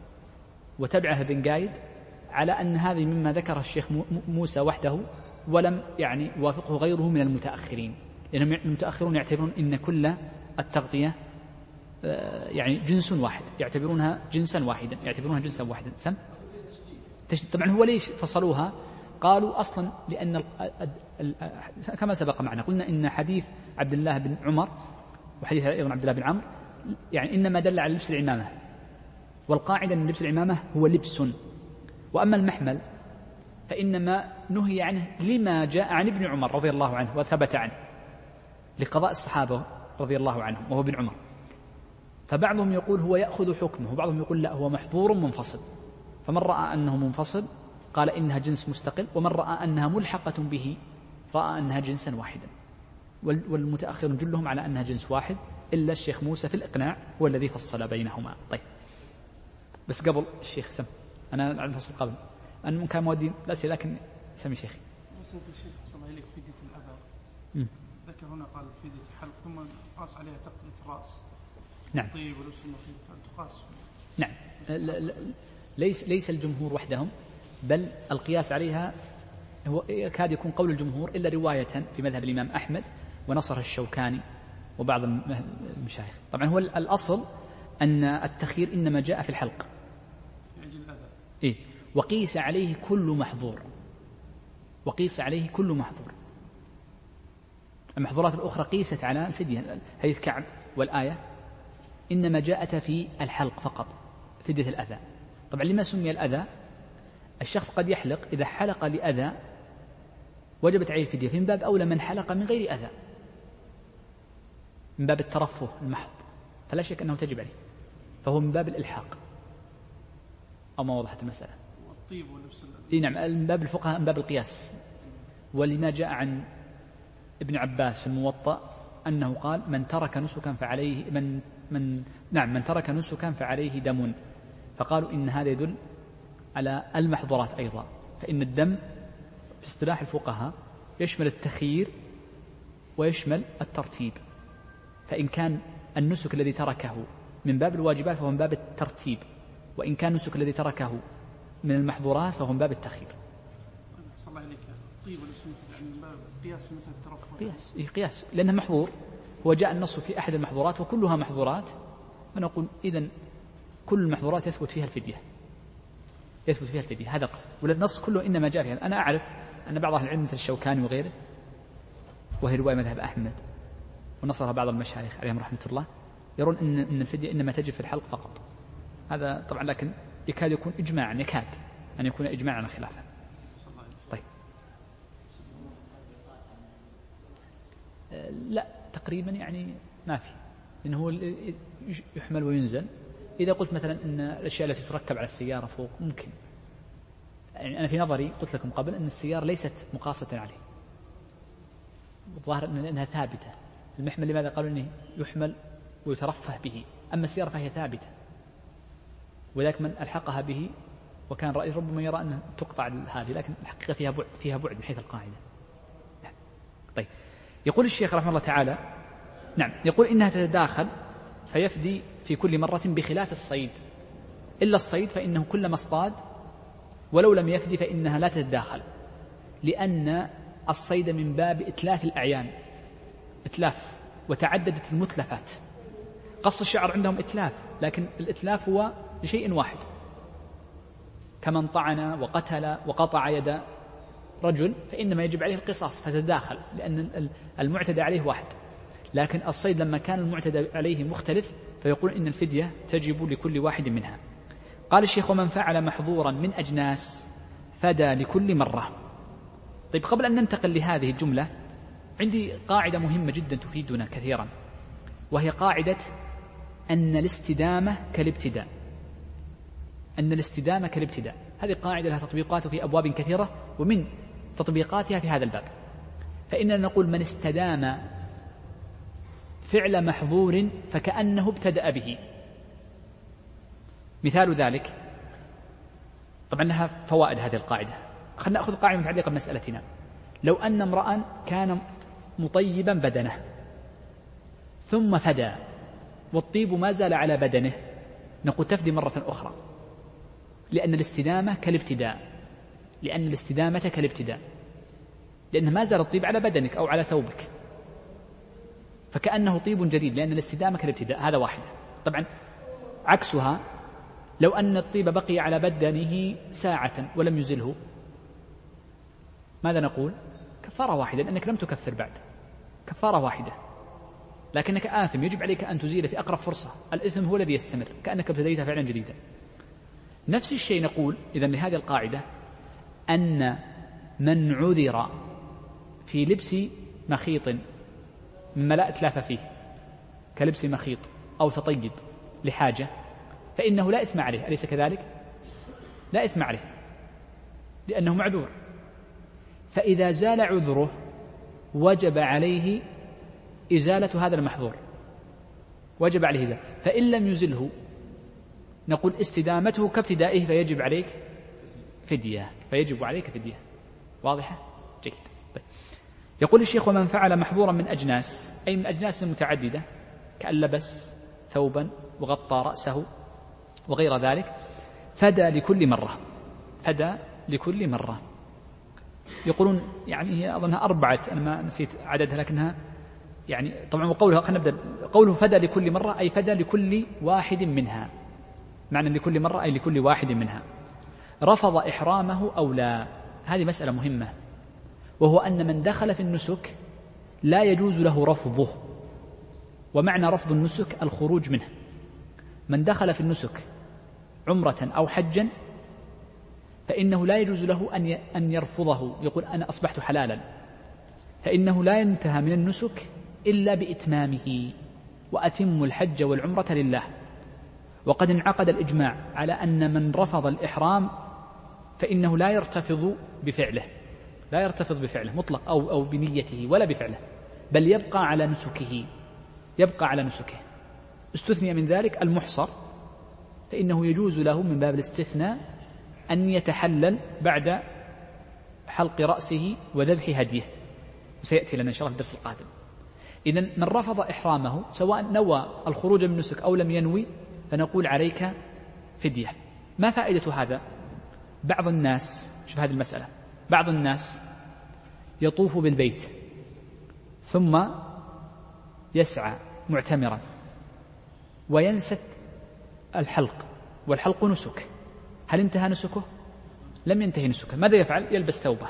A: وتبعه بن قايد على أن هذه مما ذكر الشيخ موسى وحده ولم يعني يوافقه غيره من المتأخرين، لأنهم المتأخرون يعتبرون إن كل التغطية يعني جنس واحد، يعتبرونها جنسا واحدا، يعتبرونها جنسا واحدا. سم طبعا هو ليش فصلوها؟ قالوا أصلا لأن ال ال ال كما سبق معنا قلنا إن حديث عبد الله بن عمر وحديث أيضا عبد الله بن عمرو يعني إنما دل على لبس العمامة، والقاعدة أن لبس العمامة هو لبس، وأما المحمل فإنما نهي عنه لما جاء عن ابن عمر رضي الله عنه وثبت عنه لقضاء الصحابة رضي الله عنهم وهو ابن عمر، فبعضهم يقول هو يأخذ حكمه وبعضهم يقول لا هو محظور منفصل، فمن رأى أنه منفصل قال إنها جنس مستقل، ومن رأى أنها ملحقة به رأى أنها جنسا واحدا، والمتأخرون جلهم على أنها جنس واحد إلا الشيخ موسى في الإقناع هو الذي فصل بينهما. طيب بس قبل الشيخ سم أنا على الفصل قبل أن من كان مودين الأسئلة لكن سمي شيخي.
B: وصلت الشيخ صلى الله عليه فدية الأذى، ذكر هنا قال فدية حلق ثم قاس عليها تغطية الرأس.
A: نعم.
B: طيب ولبس المخيط تقاس.
A: نعم. ليس ليس الجمهور وحدهم، بل القياس عليها هو يكاد يكون قول الجمهور إلا رواية في مذهب الإمام أحمد ونصر الشوكاني وبعض المشايخ. طبعا هو الأصل أن التخيير إنما جاء في الحلق، إيه؟ وقيس عليه كل محظور، وقيس عليه كل محظور. المحظورات الأخرى قيست على الفدية، حديث كعب والآية إنما جاءت في الحلق فقط فدية الأذى. طبعا لما سمي الأذى؟ الشخص قد يحلق، إذا حلق لأذى وجبت عليه الفدية، من باب أولى من حلق من غير أذى، من باب الترفه المحض، فلا شك أنه تجب عليه، فهو من باب الإلحاق أو ما وضحت المسألة.
B: والطيب ولبس
A: إيه نعم، من باب الفقهاء من باب القياس، ولما جاء عن ابن عباس في الموطأ أنه قال من ترك نسكا فعليه من من نعم من ترك نسكا فعليه دم، فقالوا إن هذا يدل على المحظورات أيضا، فإن الدم في اصطلاح الفقهاء يشمل التخيير ويشمل الترتيب، فإن كان النسك الذي تركه من باب الواجبات فهو من باب الترتيب، وإن كان النسك الذي تركه من المحظورات فهو من باب التخيير.
B: صلى الله عليك طيب والسنة يعني من باب قياس مثل الترفه.
A: قياس إيه قياس لأنه محظور، هو جاء النص في أحد المحظورات وكلها محظورات، فنقول إذن كل المحظورات يثبت فيها الفدية، يثبت فيها الفدية، هذا القصد. والنص كله إنما جاء فيها. أنا أعرف أن بعض أهل العلم مثل الشوكاني وغيره، وهي رواية مذهب أحمد ونصرها بعض المشايخ عليهم رحمة الله، يرون أن أن الفدية إنما تجب في الحلق فقط. هذا طبعا لكن يكاد يكون إجماعا، يكاد أن يكون إجماعا خلافا. طيب لا تقريبا يعني ما في، لأنه هو يحمل وينزل. إذا قلت مثلا أن الأشياء التي تركب على السيارة فوق ممكن، يعني أنا في نظري قلت لكم قبل أن السيارة ليست مقاصة عليه، الظاهر أنها ثابتة. المحمل لماذا قالوا أنه يحمل ويترفه به، أما السيارة فهي ثابتة، وذلك من ألحقها به وكان رأي ربما يرى أنها تقطع هذه، لكن الحقيقة فيها بعد، فيها بعد من حيث القاعدة. طيب يقول الشيخ رحمه الله تعالى نعم يقول إنها تتداخل فيفدي في كل مرة بخلاف الصيد، إلا الصيد فإنه كلما اصطاد ولو لم يفدي فإنها لا تتداخل، لأن الصيد من باب إتلاف الأعيان، إتلاف وتعددت المتلفات، قص الشعر عندهم إتلاف، لكن الإتلاف هو لشيء واحد، كمن طعن وقتل وقطع يد رجل فإنما يجب عليه القصاص فتداخل، لأن المعتدى عليه واحد. لكن الصيد لما كان المعتدى عليه مختلف فيقول إن الفدية تجب لكل واحد منها. قال الشيخ: ومن فعل محظورا من أجناس فدى لكل مرة. طيب، قبل أن ننتقل لهذه الجملة عندي قاعدة مهمة جدا تفيدنا كثيرا، وهي قاعدة أن الاستدامة كالابتداء. أن الاستدامة كالابتداء هذه قاعدة لها تطبيقات في أبواب كثيرة، ومن تطبيقاتها في هذا الباب. فإننا نقول: من استدام فعل محظور فكأنه ابتدأ به. مثال ذلك، طبعا لها فوائد هذه القاعدة. خلنا نأخذ قاعدة متعلقة بمسألتنا. لو أن امرأ كان مطيبا بدنه ثم فدى والطيب ما زال على بدنه، نقول تفدي مرة أخرى، لأن الاستدامة كالابتداء، لأن الاستدامة كالابتداء لأن ما زال الطيب على بدنك أو على ثوبك، فكأنه طيب جديد، لأن الاستدامة كالابتداء. هذا واحد. طبعا عكسها، لو أن الطيب بقي على بدنه ساعة ولم يزله، ماذا نقول؟ كفارة واحدة، لأنك لم تكفر بعد، كفارة واحدة، لكنك آثم، يجب عليك أن تزيل في أقرب فرصة. الإثم هو الذي يستمر، كأنك ابتديت فعلا جديدا. نفس الشيء نقول إذن لهذه القاعدة أن من عذر في لبس مخيط مما لا إتلاف فيه، كلبس مخيط أو تطيب لحاجة، فإنه لا إثم عليه، أليس كذلك؟ لا إثم عليه لأنه معذور. فإذا زال عذره وجب عليه إزالة هذا المحظور، وجب عليه إزالة. فإن لم يزله نقول استدامته كابتدائه، فيجب عليك فدية، فيجب عليك فدية. واضحة؟ جيد. طيب. يقول الشيخ: ومن فعل محظورا من أجناس، أي من أجناس متعددة، كأن لبس ثوبا وغطى رأسه وغير ذلك، فدى لكل مرة، فدى لكل مرة. يقولون يعني هي أظنها أربعة، أنا ما نسيت عددها، لكنها يعني طبعا. وقولها خلينا نبدأ، قوله فدى لكل مرة أي فدى لكل واحد منها، معنى لكل مرة أي لكل واحد منها. رفض إحرامه أو لا، هذه مسألة مهمة، وهو أن من دخل في النسك لا يجوز له رفضه. ومعنى رفض النسك الخروج منه. من دخل في النسك عمرة أو حجا فإنه لا يجوز له أن يرفضه، يقول أنا أصبحت حلالا، فإنه لا ينتهى من النسك إلا بإتمامه، وأتم الحج والعمرة لله. وقد انعقد الإجماع على أن من رفض الإحرام فإنه لا يرتفض بفعله، لا يرتفض بفعله مطلق أو, أو بنيته ولا بفعله، بل يبقى على نسكه، يبقى على نسكه. استثني من ذلك المحصر، فإنه يجوز له من باب الاستثناء أن يتحلل بعد حلق رأسه وذبح هديه، وسيأتي لنا إن شاء الله في الدرس القادم. إذن من رفض إحرامه سواء نوى الخروج من النسك أو لم ينوي فنقول عليك فدية. ما فائدة هذا؟ بعض الناس، شوف هذه المسألة، بعض الناس يطوف بالبيت ثم يسعى معتمرا وينسى الحلق، والحلق نسك. هل انتهى نسكه؟ لم ينتهي نسكه. ماذا يفعل؟ يلبس ثوبه،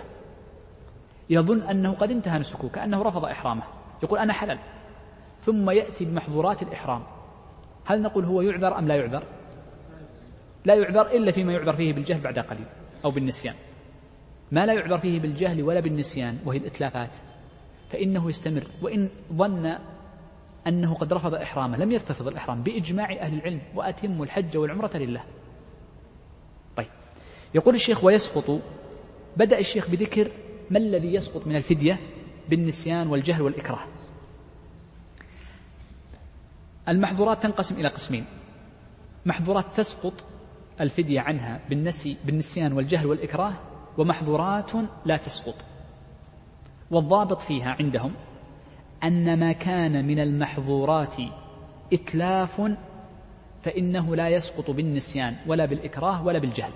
A: يظن أنه قد انتهى نسكه، كأنه رفض إحرامه، يقول أنا حلال، ثم يأتي بمحظورات الإحرام. هل نقول هو يعذر أم لا يعذر؟ لا يعذر إلا فيما يعذر فيه بالجهل بعد قليل أو بالنسيان. ما لا يعذر فيه بالجهل ولا بالنسيان وهي الإتلافات فإنه يستمر، وإن ظن أنه قد رفض إحرامه لم يرتفض الإحرام بإجماع أهل العلم، وأتم الحج والعمرة لله. طيب، يقول الشيخ: ويسقط. بدأ الشيخ بذكر ما الذي يسقط من الفدية بالنسيان والجهل والإكراه. المحظورات تنقسم إلى قسمين: محظورات تسقط الفدية عنها بالنسي بالنسيان والجهل والإكراه، ومحظورات لا تسقط. والضابط فيها عندهم أن ما كان من المحظورات إتلاف فإنه لا يسقط بالنسيان ولا بالإكراه ولا بالجهل.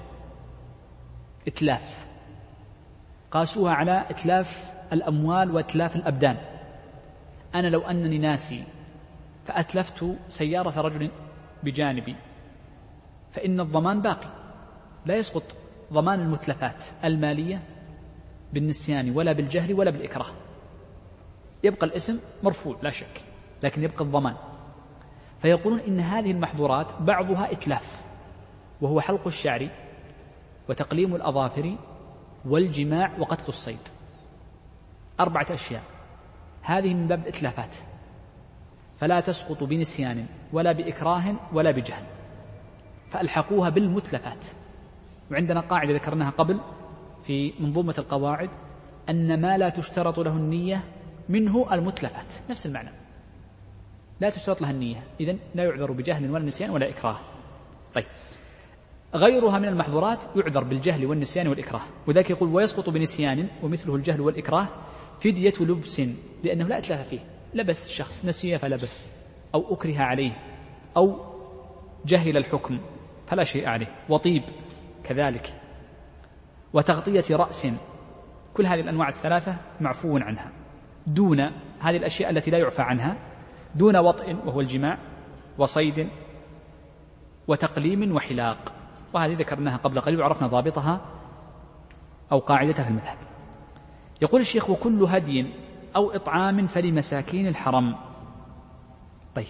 A: إتلاف قاسوها على إتلاف الأموال وإتلاف الأبدان. أنا لو أنني ناسي فأتلفت سيارة رجل بجانبي، فإن الضمان باقي، لا يسقط ضمان المتلفات المالية بالنسيان ولا بالجهل ولا بالإكراه، يبقى الإثم مرفوع لا شك، لكن يبقى الضمان. فيقولون إن هذه المحظورات بعضها إتلاف، وهو حلق الشعر وتقليم الأظافر والجماع وقتل الصيد، أربعة أشياء، هذه من باب الإتلافات، فلا تسقط بنسيان ولا بإكراه ولا بجهل، فألحقوها بالمتلفات. وعندنا قاعدة ذكرناها قبل في منظومة القواعد، أن ما لا تشترط له النية منه المتلفات، نفس المعنى، لا تشترط لها النية، إذن لا يعذر بجهل ولا نسيان ولا إكراه. طيب، غيرها من المحظورات يعذر بالجهل والنسيان والإكراه، وذلك يقول ويسقط بنسيان ومثله الجهل والإكراه فدية لبس، لأنه لا إتلاف فيه، لبس الشخص نسي فلبس، أو أكره عليه، أو جهل الحكم فلا شيء عليه، وطيب كذلك، وتغطية رأس، كل هذه الأنواع الثلاثة معفو عنها، دون هذه الأشياء التي لا يعفى عنها، دون وطئ وهو الجماع، وصيد، وتقليم وحلاق، وهذه ذكرناها قبل قليل وعرفنا ضابطها أو قاعدتها في المذهب. يقول الشيخ وكل هدي أو إطعام فلمساكين الحرم. طيب،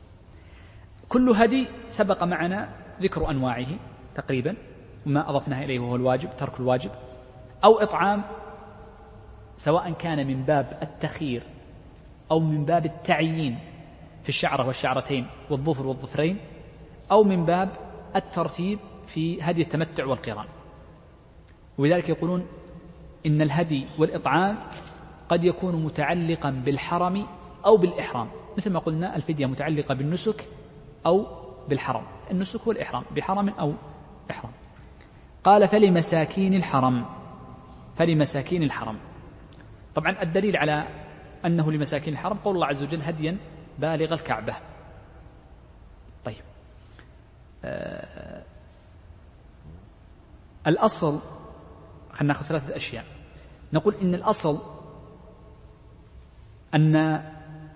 A: كل هدي سبق معنا ذكر أنواعه تقريبا وما أضفناه إليه وهو الواجب، ترك الواجب، أو إطعام سواء كان من باب التخيير أو من باب التعيين في الشعرة والشعرتين والظفر والظفرين، أو من باب الترتيب في هدي التمتع والقران. ولذلك يقولون إن الهدي والإطعام قد يكون متعلقا بالحرم أو بالإحرام، مثل ما قلنا الفدية متعلقة بالنسك أو بالحرم، النسك هو الإحرام بحرم أو إحرام. قال فلمساكين الحرم، فلمساكين الحرم. طبعا الدليل على أنه لمساكين الحرم قول الله عز وجل هديا بالغ الكعبة. طيب، آه الأصل خلنا نأخذ ثلاثة أشياء. نقول إن الأصل أن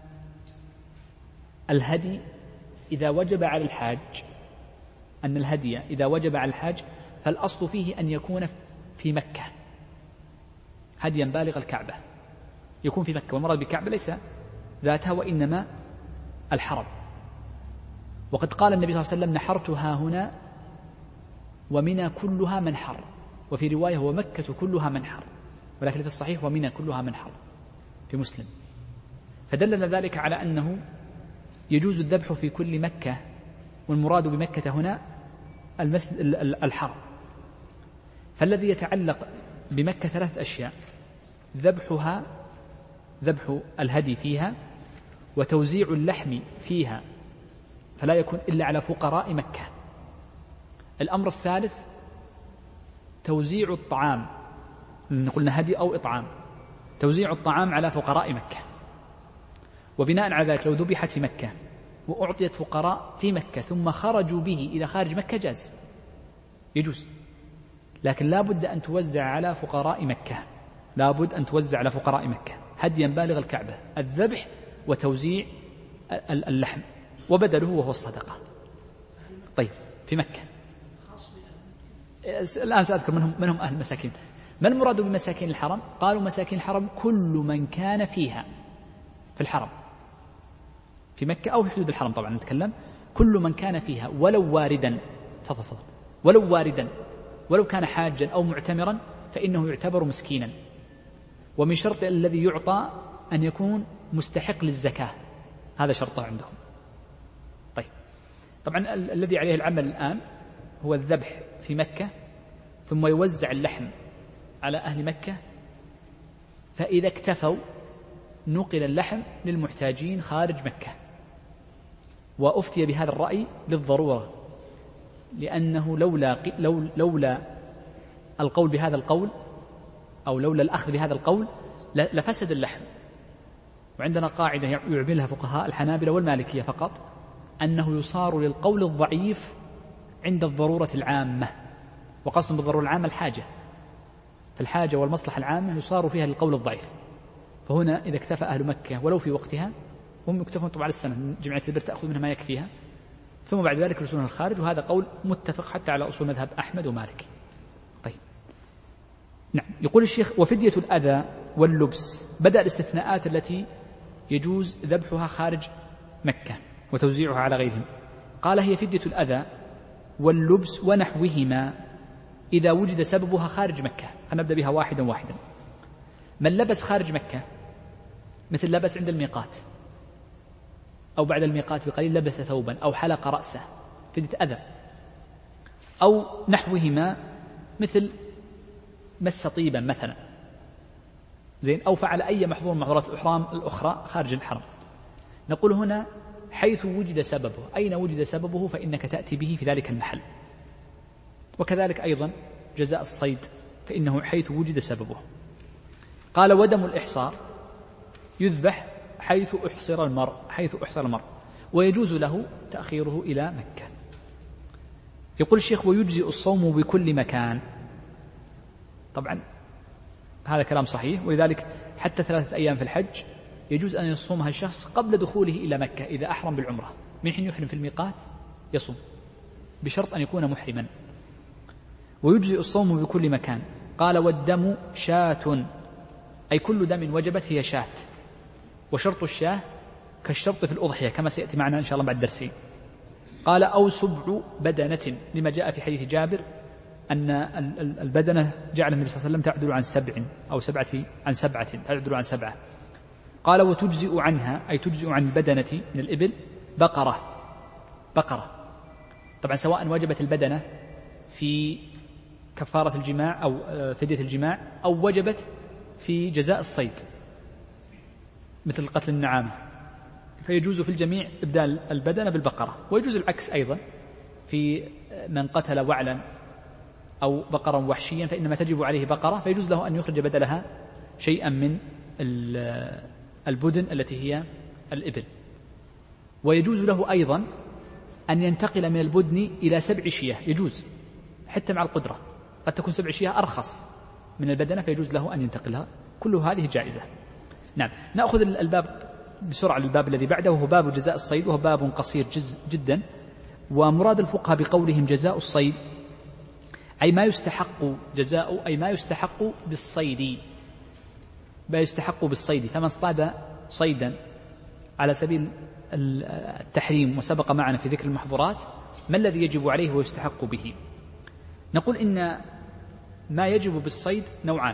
A: الهدي إذا وجب على الحاج، أن الهدي إذا وجب على الحاج فالأصل فيه أن يكون في مكة، هديا بالغ الكعبة يكون في مكة، والمراد بالكعبة ليس ذاتها وإنما الحرم. وقد قال النبي صلى الله عليه وسلم نحرتها هنا ومنى كلها منحر، وفي رواية ومكة كلها منحر، ولكن في الصحيح ومنى كلها منحر في مسلم. فدلل ذلك على أنه يجوز الذبح في كل مكة، والمراد بمكة هنا المسجد الحرم. فالذي يتعلق بمكة ثلاث أشياء: ذبحها، ذبح الهدي فيها، وتوزيع اللحم فيها فلا يكون إلا على فقراء مكة. الأمر الثالث توزيع الطعام، قلنا هدي أو إطعام، توزيع الطعام على فقراء مكة. وبناء على ذلك لو ذبحت في مكة وأعطيت فقراء في مكة ثم خرجوا به إلى خارج مكة جاز، يجوز، لكن لا بد أن توزع على فقراء مكة، لا بد أن توزع على فقراء مكة هديا بالغ الكعبة، الذبح وتوزيع اللحم وبدله وهو الصدقة. طيب، في مكة الآن سأذكر منهم, منهم أهل المساكين. ما المراد بمساكين الحرم؟ قالوا مساكين الحرم كل من كان فيها، في الحرم في مكة أو في حدود الحرم، طبعا نتكلم كل من كان فيها ولو واردا، تفضل، ولو واردا، ولو كان حاجا أو معتمرا فإنه يعتبر مسكينا. ومن شرط الذي يعطى أن يكون مستحق للزكاة، هذا شرطه عندهم. طيب، طبعا الذي عليه العمل الآن هو الذبح في مكة ثم يوزع اللحم على أهل مكة، فإذا اكتفوا نقل اللحم للمحتاجين خارج مكة. وأفتي بهذا الرأي للضرورة، لأنه لولا, لولا القول بهذا القول أو لولا الأخذ بهذا القول لفسد اللحم. وعندنا قاعدة يعملها فقهاء الحنابلة والمالكية فقط، أنه يصار للقول الضعيف عند الضرورة العامة، وقصد بالضرورة العامة الحاجة، فالحاجة والمصلحة العامة يصار فيها للقول الضعيف. فهنا إذا اكتفى أهل مكة ولو في وقتها هم يكتفون طبعا السنة، جمعية البر تأخذ منها ما يكفيها، ثم بعد ذلك يرسلونها الخارج، وهذا قول متفق حتى على أصول مذهب أحمد ومالك. طيب نعم. يقول الشيخ: وفدية الأذى واللبس، بدأ الاستثناءات التي يجوز ذبحها خارج مكة وتوزيعها على غيرهم. قال: هي فدية الأذى واللبس ونحوهما إذا وجد سببها خارج مكة. فنبدأ بها واحدا واحدا. من لبس خارج مكة، مثل لبس عند الميقات أو بعد الميقات بقليل لبس ثوبا أو حلق رأسه، فدية أذى. أو نحوهما مثل مس طيبا مثلا، زين، أو فعل أي محظور من محظورات الإحرام الأخرى خارج الحرم. نقول هنا حيث وجد سببه، أين وجد سببه فإنك تأتي به في ذلك المحل. وكذلك أيضا جزاء الصيد، فإنه حيث وجد سببه. قال: ودم الإحصار يذبح حيث أحصر المرء، حيث أحصر المرء، ويجوز له تأخيره إلى مكة. يقول الشيخ: ويجزئ الصوم بكل مكان. طبعا هذا كلام صحيح، ولذلك حتى ثلاثة أيام في الحج يجوز أن يصومها الشخص قبل دخوله إلى مكة إذا أحرم بالعمرة، من حين يحرم في الميقات يصوم، بشرط أن يكون محرما. ويجزئ الصوم بكل مكان. قال: والدم شاة، أي كل دم وجبت هي شاة، وشرط الشاه كالشرط في الأضحية كما سيأتي معنا إن شاء الله بعد درسين. قال: أو سبع بدنة، لما جاء في حديث جابر أن البدنة جعل النبي صلى الله عليه وسلم تعدل عن سبع أو سبعة عن سبعة تعدل عن سبعة. قال: وتجزئ عنها، أي تجزئ عن البدنة من الإبل بقرة، بقرة طبعا سواء وجبت البدنة في كفارة الجماع أو فدية الجماع، أو وجبت في جزاء الصيد مثل قتل النعامة، فيجوز في الجميع إبدال البدنة بالبقرة. ويجوز العكس أيضا في من قتل وعلا أو بقرا وحشيا فإنما تجب عليه بقرة، فيجوز له أن يخرج بدلها شيئا من البدن التي هي الإبل. ويجوز له أيضا أن ينتقل من البدن إلى سبع شياه، يجوز حتى مع القدرة، قد تكون سبع شياه أرخص من البدنة فيجوز له أن ينتقلها، كل هذه جائزة. نعم. نأخذ الباب بسرعة، الباب الذي بعده وهو باب جزاء الصيد، وهو باب قصير جدا. ومراد الفقهاء بقولهم جزاء الصيد أي ما يستحق جزاء، أي ما يستحق بالصيد، ما يستحق بالصيد. فمن اصطاد صيدا على سبيل التحريم وسبق معنا في ذكر المحظورات، ما الذي يجب عليه ويستحق به؟ نقول إن ما يجب بالصيد نوعان: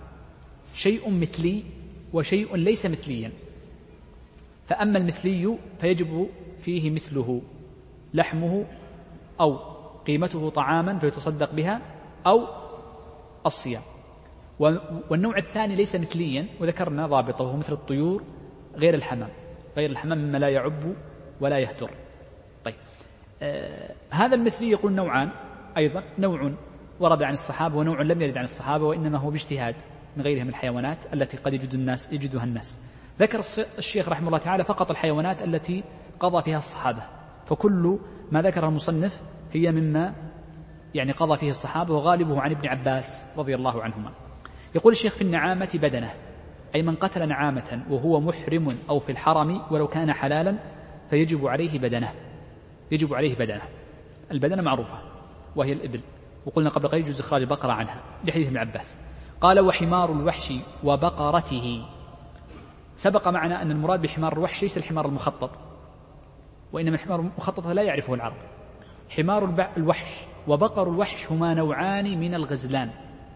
A: شيء مثلي وشيء ليس مثليا. فأما المثلي فيجب فيه مثله، لحمه أو قيمته طعاما فيتصدق بها أو الصيام. والنوع الثاني ليس مثليا، وذكرنا ضابطه، وهو مثل الطيور غير الحمام، غير الحمام مما لا يعب ولا يهدر. طيب آه هذا المثلي يقول نوعان أيضا: نوع ورد عن الصحابة ونوع لم يرد عن الصحابة، وإنما هو باجتهاد من غيرها من الحيوانات التي قد يجد الناس يجدها الناس. ذكر الشيخ رحمه الله تعالى فقط الحيوانات التي قضى فيها الصحابة، فكل ما ذكر المصنف هي مما يعني قضى فيه الصحابة، وغالبه عن ابن عباس رضي الله عنهما. يقول الشيخ: في النعامة بدنة، أي من قتل نعامة وهو محرم أو في الحرم ولو كان حلالا فيجب عليه بدنة، يجب عليه بدنة. البدنة معروفة وهي الإبل، وقلنا قبل قليل يجوز إخراج بقرة عنها لحديث ابن عباس. قال: وحمار الوحش وبقرته. سبق معنا أن المراد بحمار الوحش ليس الحمار المخطط، وإنما الحمار المخطط لا يعرفه العرب. حمار الوحش وبقر الوحش هما نوعان من الغزلان،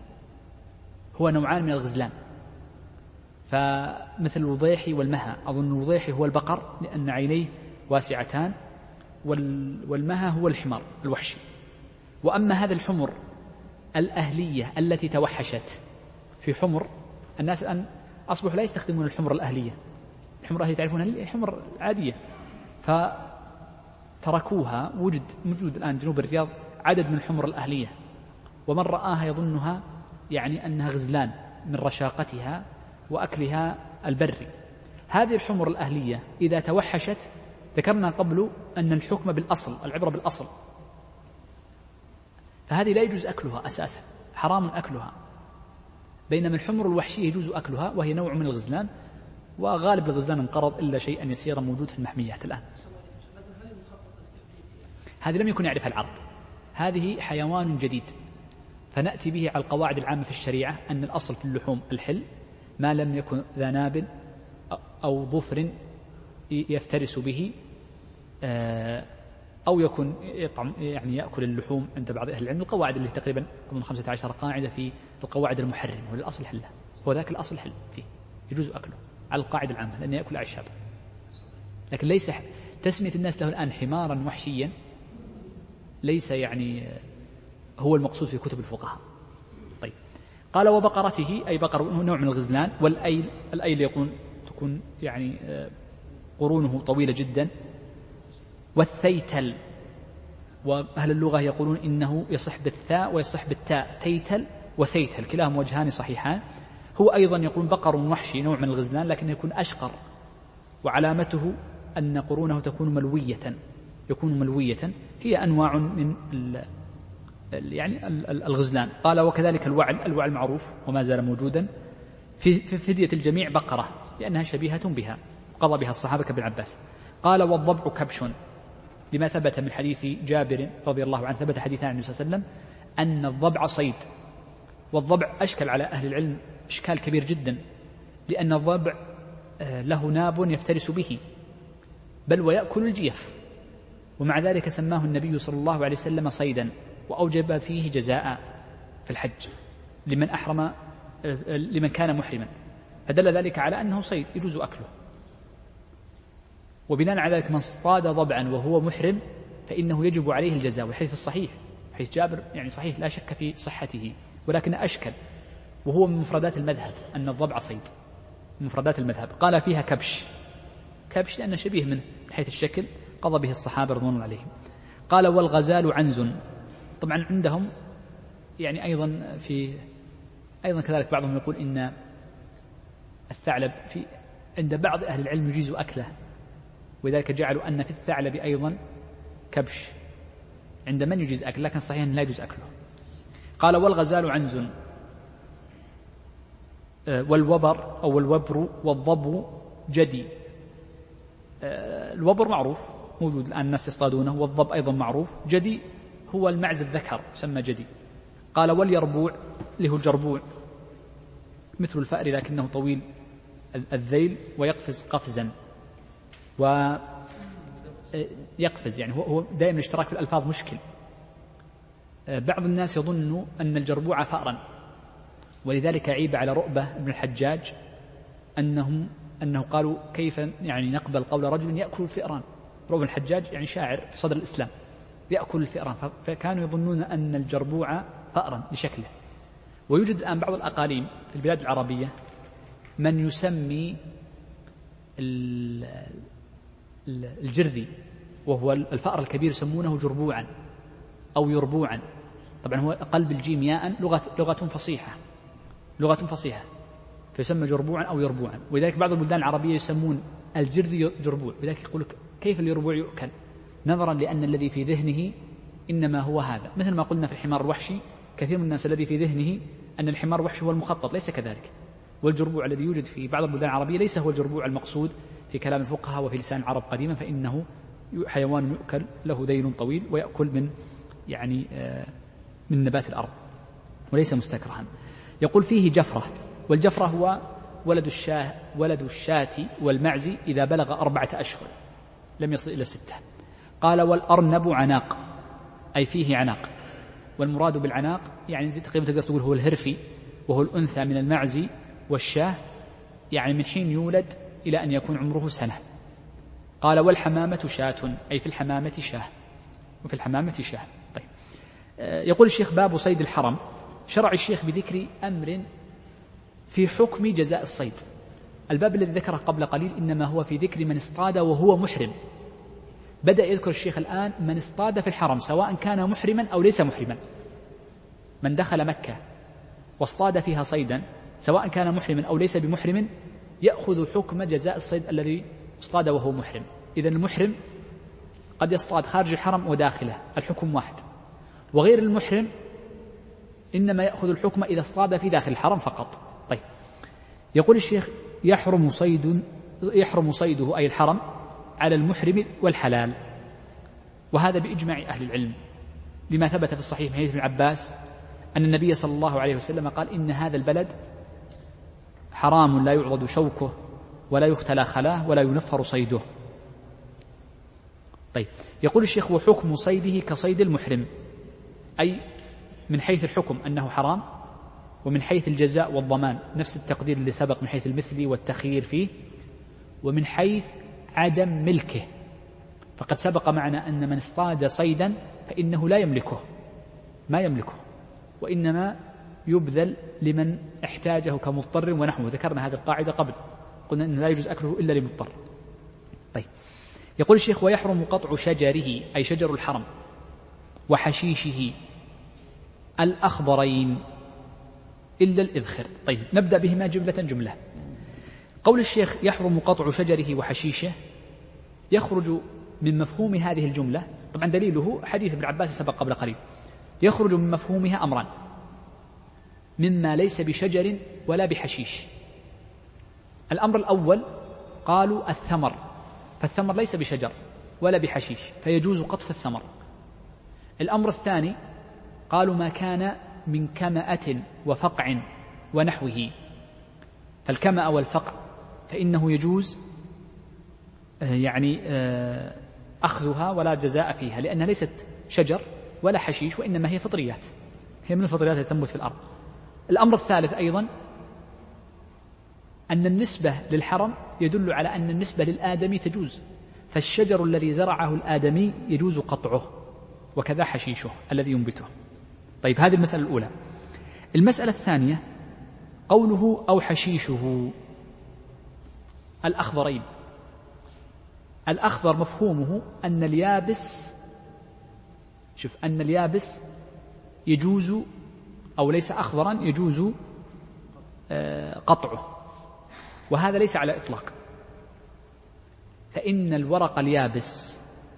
A: هو نوعان من الغزلان، فمثل الوضيحي والمها. أظن الوضيحي هو البقر لأن عينيه واسعتان، والمها هو الحمار الوحشي. وأما هذا الحمر الأهلية التي توحشت، في حمر الناس الآن أصبحوا لا يستخدمون الحمر الأهلية، الحمر الأهلية تعرفونها الحمر العادية، فتركوها. وجد موجود الآن جنوب الرياض عدد من الحمر الأهلية، ومن رآها يظنها يعني أنها غزلان من رشاقتها وأكلها البري. هذه الحمر الأهلية إذا توحشت، ذكرنا قبل أن الحكم بالأصل، العبرة بالأصل، فهذه لا يجوز أكلها أساسا، حرام أكلها. بينما الحمر الوحشية يجوز أكلها، وهي نوع من الغزلان، وغالب الغزلان انقرض إلا شيئا يسيرا موجود في المحميات الآن. هذه لم يكن يعرفها العرب، هذه حيوان جديد، فنأتي به على القواعد العامة في الشريعة أن الأصل في اللحوم الحل ما لم يكن ذا ناب أو ظفر يفترس به، أو يكون يطعم يعني يأكل اللحوم عند بعض أهل العلم. القواعد اللي تقريبا من خمسة عشر قاعدة في القواعد المحرمة، وللأصل حله، وذاك الأصل حل فيه يجوز أكله على القاعدة العامة لأنه يأكل أعشاب، لكن ليس تسمية الناس له الآن حمارا وحشيا ليس يعني هو المقصود في كتب الفقهاء. طيب قال وبقرته أي بقر هو نوع من الغزلان، والأيل الأيل يكون تكون يعني قرونه طويلة جدا، والثيتل وأهل اللغة يقولون إنه يصح بالثاء ويصح بالتاء، تيتل وثيتل كلاهما وجهان صحيحان. هو أيضا يقولون بقر وحشي نوع من الغزلان لكنه يكون أشقر، وعلامته أن قرونه تكون ملوية، يكون ملوية، هي أنواع من ال يعني الغزلان. قال وكذلك الوعل، الوعل معروف وما زال موجودا في فدية الجميع بقرة لأنها شبيهة بها، قضى بها الصحابة كابن عباس. قال والضبع كبش، لما ثبت من حديث جابر رضي الله عنه، ثبت حديث عن النبي صلى الله عليه وسلم أن الضبع صيد. والضبع أشكل على أهل العلم إشكال كبير جدا، لأن الضبع له ناب يفترس به بل ويأكل الجيف، ومع ذلك سماه النبي صلى الله عليه وسلم صيدا، وأوجب فيه جزاء في الحج لمن أحرم لمن كان محرما، فدل ذلك على أنه صيد يجوز أكله. وبناء على ذلك من اصطاد ضبعا وهو محرم فإنه يجب عليه الجزاء، والحديث الصحيح حديث جابر يعني صحيح لا شك في صحته، ولكن أشكل وهو من مفردات المذهب أن الضبع صيد، مفردات المذهب. قال فيها كبش، كبش لأنه شبيه منه من حيث الشكل، قضى به الصحابة رضوان الله عليهم. قال والغزال عنز، طبعا عندهم يعني أيضا في أيضا كذلك بعضهم يقول إن الثعلب في عند بعض أهل العلم يجيز أكله، ولذلك جعلوا أن في الثعلب أيضا كبش عند من يجيز أكله، لكن صحيح لا يجوز أكله. قال والغزال عنز والوبر أو الوبر والضب جدي. الوبر معروف موجود الآن الناس يصطادونه، والضب أيضا معروف. جدي هو المعز الذكر يسمى جدي. قال واليربوع اللي هو الجربوع مثل الفأر لكنه طويل الذيل ويقفز قفزا، ويقفز يعني هو دائما الاشتراك في الألفاظ مشكل. بعض الناس يظن أن الجربوع فأرا، ولذلك عيب على رؤبة بن الحجاج أنهم أنه قالوا كيف يعني نقبل قول رجل يأكل الفئران. رؤبة بن الحجاج يعني شاعر في صدر الإسلام يأكل الفئران، فكانوا يظنون أن الجربوع فأرا لشكله. ويوجد الآن بعض الأقاليم في البلاد العربية من يسمي الجرذي وهو الفأر الكبير يسمونه جربوعا أو يربوعا، طبعا هو قلب الجيم ياء لغة, لغة فصيحة لغة فصيحة فيسمى جربوعا أو يربوعا. ولذلك بعض البلدان العربية يسمون الجرذي جربوع، ولذلك يقول لك كيف اليربوع يؤكل، نظرا لأن الذي في ذهنه إنما هو هذا، مثل ما قلنا في الحمار الوحشي كثير من الناس الذي في ذهنه أن الحمار الوحشي هو المخطط، ليس كذلك. والجربوع الذي يوجد في بعض البلدان العربية ليس هو الجربوع المقصود في كلام الفقهاء وفي لسان العرب قديما، فإنه حيوان يؤكل له ذيل طويل ويأكل من يعني من نبات الأرض وليس مستكرها. يقول فيه جفرة، والجفرة هو ولد الشاه ولد الشاة والمعز إذا بلغ أربعة أشهر لم يصل إلى ستة. قال والأرنب عناق أي فيه عناق، والمراد بالعناق يعني زي تقريبا تقدر تقول هو الهرفي وهو الأنثى من المعز والشاه، يعني من حين يولد إلى أن يكون عمره سنة. قال والحمامة شاة أي في الحمامة شاه وفي الحمامة شاه. طيب يقول الشيخ باب صيد الحرم. شرع الشيخ بذكر أمر في حكم جزاء الصيد. الباب الذي ذكره قبل قليل إنما هو في ذكر من اصطاد وهو محرم. بدأ يذكر الشيخ الآن من اصطاد في الحرم سواء كان محرما أو ليس محرما. من دخل مكة واصطاد فيها صيدا سواء كان محرما أو ليس بمحرم يأخذ حكم جزاء الصيد الذي اصطاد وهو محرم. إذن المحرم قد يصطاد خارج الحرم وداخله الحكم واحد، وغير المحرم إنما يأخذ الحكم إذا اصطاد في داخل الحرم فقط. طيب يقول الشيخ يحرم صيد يحرم صيده أي الحرم على المحرم والحلال، وهذا بإجماع أهل العلم، لما ثبت في الصحيح من حديث ابن عباس أن النبي صلى الله عليه وسلم قال إن هذا البلد حرام لا يعضد شوكه ولا يختلى خلاه ولا ينفر صيده. طيب، يقول الشيخ وحكم صيده كصيد المحرم، أي من حيث الحكم أنه حرام، ومن حيث الجزاء والضمان نفس التقدير اللي سبق من حيث المثل والتخيير فيه، ومن حيث عدم ملكه، فقد سبق معنا أن من اصطاد صيدا فإنه لا يملكه، ما يملكه، وإنما يبذل لمن احتاجه كمضطر ونحوه، ذكرنا هذه القاعدة قبل، قلنا أنه لا يجوز أكله إلا لمضطر. طيب، يقول الشيخ ويحرم قطع شجره أي شجر الحرم وحشيشه الأخضرين إلا الإذخر. طيب، نبدأ بهما جملة جملة. قول الشيخ يحرم قطع شجره وحشيشه يخرج من مفهوم هذه الجملة، طبعا دليله حديث ابن عباس سبق قبل قليل، يخرج من مفهومها أمران: مما ليس بشجر ولا بحشيش. الأمر الأول قالوا الثمر، فالثمر ليس بشجر ولا بحشيش فيجوز قطف الثمر. الأمر الثاني قالوا ما كان من كمأة وفقع ونحوه، فالكمأ والفقع فإنه يجوز يعني أخذها ولا جزاء فيها، لأنها ليست شجر ولا حشيش، وإنما هي فطريات، هي من الفطريات التي تنبت في الأرض. الأمر الثالث أيضا أن النسبة للحرم يدل على أن النسبة للآدمي تجوز، فالشجر الذي زرعه الآدمي يجوز قطعه، وكذا حشيشه الذي ينبته. طيب، هذه المسألة الأولى. المسألة الثانية قوله أو حشيشه الأخضرين. الأخضر مفهومه أن اليابس، شوف، أن اليابس يجوز أو ليس أخضرا يجوز قطعه، وهذا ليس على إطلاق، فإن الورق اليابس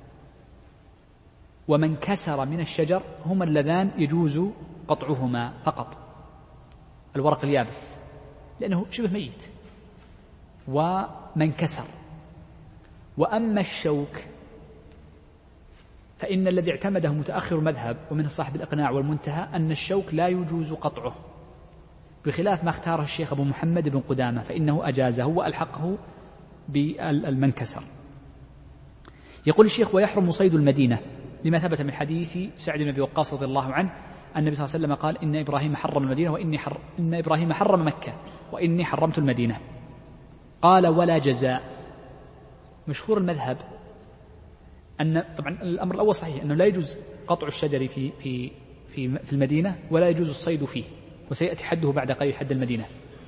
A: ومن كسر من الشجر هما اللذان يجوز قطعهما فقط. الورق اليابس لأنه شبه ميت، ومن كسر. وأما الشوك فإن الذي اعتمده متأخر المذهب ومن صاحب الإقناع والمنتهى أن الشوك لا يجوز قطعه، بخلاف ما اختاره الشيخ أبو محمد بن قدامة فإنه أجازه وألحقه بالمنكسر. يقول الشيخ ويحرم صيد المدينة لما ثبت من حديث سعد بن أبي وقاص رضي الله عنه النبي صلى الله عليه وسلم قال إن إبراهيم حرم المدينة وإني حر... إن إبراهيم حرم مكة وإني حرمت المدينة. قال ولا جزاء. مشهور المذهب أن طبعا الأمر الأول صحيح أنه لا يجوز قطع الشجر في في في في المدينة ولا يجوز الصيد فيه، وسيأتي حده بعد قليل حد المدينة،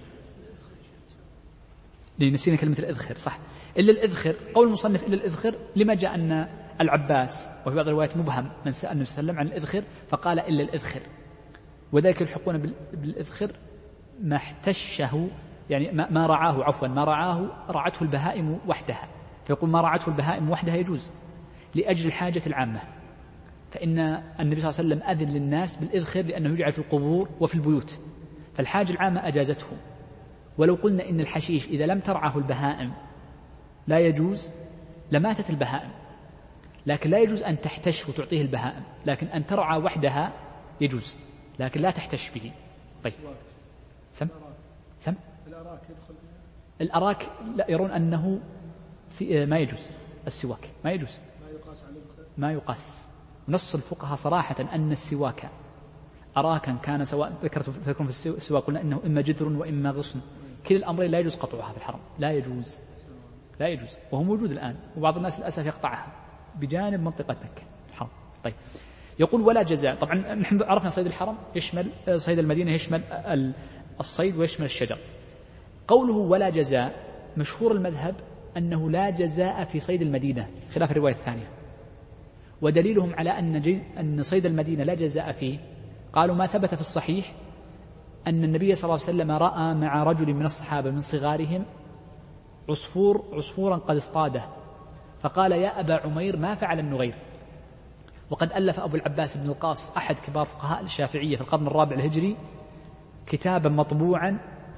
A: لأن نسينا كلمة الإذخر صح. إلا الإذخر، قول المصنف إلا الإذخر لما جاء أن العباس وفي بعض الروايات مبهم من سأل النبي صلى الله عليه وسلم عن الإذخر فقال إلا الإذخر، وذلك يلحقون بالإذخر ما احتشه، يعني ما رعاه عفوا ما رعاه رعته البهائم وحدها، فيقول ما رعته البهائم وحدها يجوز لأجل الحاجة العامة، فإن النبي صلى الله عليه وسلم أذن للناس بالإذخر لأنه يجعل في القبور وفي البيوت، فالحاجة العامة أجازته. ولو قلنا إن الحشيش إذا لم ترعه البهائم لا يجوز لماتت البهائم، لكن لا يجوز أن تحتش وتعطيه البهائم، لكن أن ترعى وحدها يجوز، لكن لا تحتش به. طيب سم سم
B: الأراك يدخل
A: الأراك لا، يرون أنه في ما يجوز السواك، ما يجوز،
B: ما يقاس على الإذخر،
A: ما يقاس. نص الفقهاء صراحة أن السواك أراكا كان سواء، ذكرت ذكرون في السواك قلنا إنه إما جدر وإما غصن، كلا الأمرين لا يجوز قطعها في الحرم، لا يجوز لا يجوز، وهو موجود الآن، وبعض الناس للأسف يقطعها بجانب منطقة مكة الحرم. طيب، يقول ولا جزاء. طبعا نحن عرفنا صيد الحرم يشمل صيد المدينة، يشمل الصيد ويشمل الشجر. قوله ولا جزاء مشهور المذهب أنه لا جزاء في صيد المدينة خلاف الرواية الثانية، ودليلهم على أن أن صيد المدينة لا جزاء فيه قالوا ما ثبت في الصحيح أن النبي صلى الله عليه وسلم رأى مع رجل من الصحابة من صغارهم عصفور عصفورا قد اصطاده، فقال يا أبا عمير ما فعل النغير. وقد ألف أبو العباس بن القاص أحد كبار فقهاء الشافعية في القرن الرابع الهجري كتابا مطبوعا في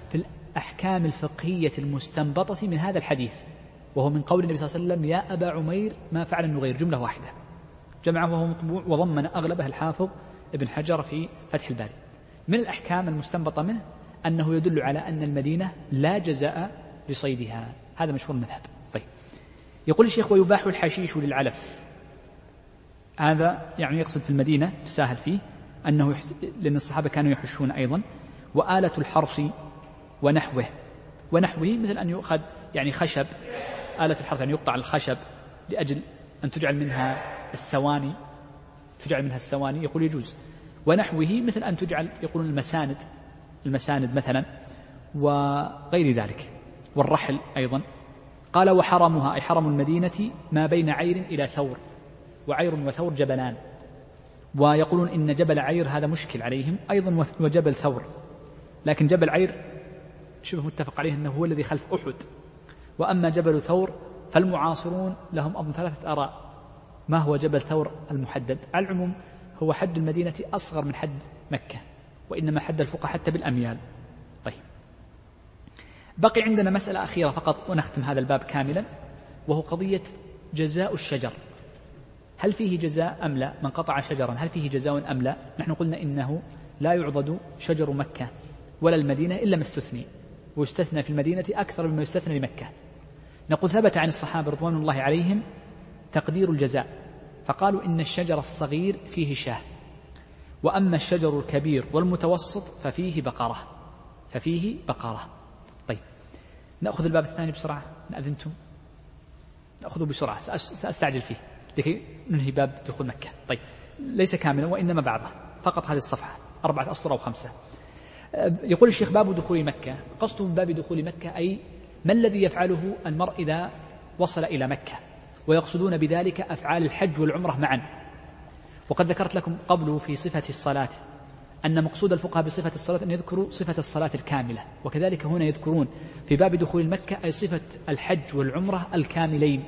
A: الأحكام الفقهية المستنبطة من هذا الحديث، وهو من قول النبي صلى الله عليه وسلم يا أبا عمير ما فعل النغير، جملة واحدة جمعه وهو مطبوع وضمن أغلبها الحافظ ابن حجر في فتح الباري. من الأحكام المستنبطة منه أنه يدل على أن المدينة لا جزاء لصيدها، هذا مشهور المذهب. طيب، يقول الشيخ ويباح الحشيش للعلف، هذا يعني يقصد في المدينة تساهل فيه أنه يحت... لأن الصحابة كانوا يحشون أيضا. وآلة الحرث ونحوه، ونحوه مثل أن يؤخذ يعني خشب، آلة الحرث يعني يقطع الخشب لأجل أن تجعل منها السواني، تجعل منها السواني يقول يجوز. ونحوه مثل أن تجعل يقولون المساند، المساند مثلا وغير ذلك، والرحل أيضا. قال وحرمها أي حرم المدينة ما بين عير إلى ثور، وعير وثور جبلان، ويقولون إن جبل عير هذا مشكل عليهم أيضا وجبل ثور، لكن جبل عير شبه متفق عليه أنه هو الذي خلف أحد، وأما جبل ثور فالمعاصرون لهم أظن ثلاثة آراء ما هو جبل ثور المحدد. على العموم هو حد المدينة أصغر من حد مكة، وإنما حد الفقهاء حتى بالأميال. طيب، بقي عندنا مسألة أخيرة فقط ونختم هذا الباب كاملا، وهو قضية جزاء الشجر، هل فيه جزاء أم لا؟ من قطع شجرا هل فيه جزاء أم لا؟ نحن قلنا إنه لا يعضد شجر مكة ولا المدينة إلا ما استثني، ويستثنى في المدينة أكثر مما يستثنى لمكة. نقول ثبت عن الصحابة رضوان الله عليهم تقدير الجزاء، فقالوا إن الشجر الصغير فيه شاه، وأما الشجر الكبير والمتوسط ففيه بقرة، ففيه بقرة. طيب، نأخذ الباب الثاني بسرعة، نأذنتم نأخذه بسرعة، سأستعجل فيه لكي ننهي باب دخول مكة. طيب، ليس كاملا وإنما بعضه فقط، هذه الصفحة أربعة أسطر أو خمسة. يقول الشيخ باب دخول مكة، قصده من باب دخول مكة أي ما الذي يفعله المرء إذا وصل إلى مكة، ويقصدون بذلك أفعال الحج والعمرة معا. وقد ذكرت لكم قبله في صفة الصلاة أن مقصود الفقهاء بصفة الصلاة أن يذكروا صفة الصلاة الكاملة، وكذلك هنا يذكرون في باب دخول مكة أي صفة الحج والعمرة الكاملين،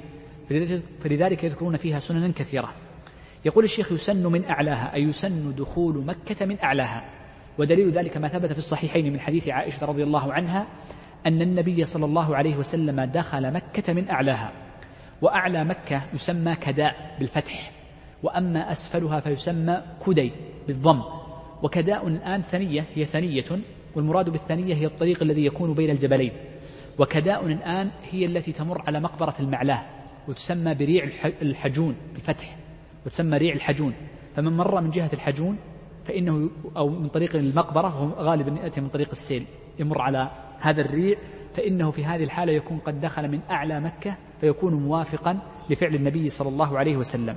A: فلذلك يذكرون فيها سننا كثيرة. يقول الشيخ يسن من أعلاها أي يسن دخول مكة من أعلاها، ودليل ذلك ما ثبت في الصحيحين من حديث عائشة رضي الله عنها أن النبي صلى الله عليه وسلم دخل مكة من أعلاها، وأعلى مكة يسمى كداء بالفتح، وأما أسفلها فيسمى كدي بالضم. وكداء الآن ثنية، هي ثنية، والمراد بالثنية هي الطريق الذي يكون بين الجبلين، وكداء الآن هي التي تمر على مقبرة المعلاه وتسمى بريع الحجون بالفتح، وتسمى ريع الحجون. فمن مر من جهة الحجون فإنه أو من طريق المقبرة، وهو غالبا يأتي من طريق السيل، يمر على هذا الريع، فإنه في هذه الحالة يكون قد دخل من أعلى مكة، فيكون موافقا لفعل النبي صلى الله عليه وسلم.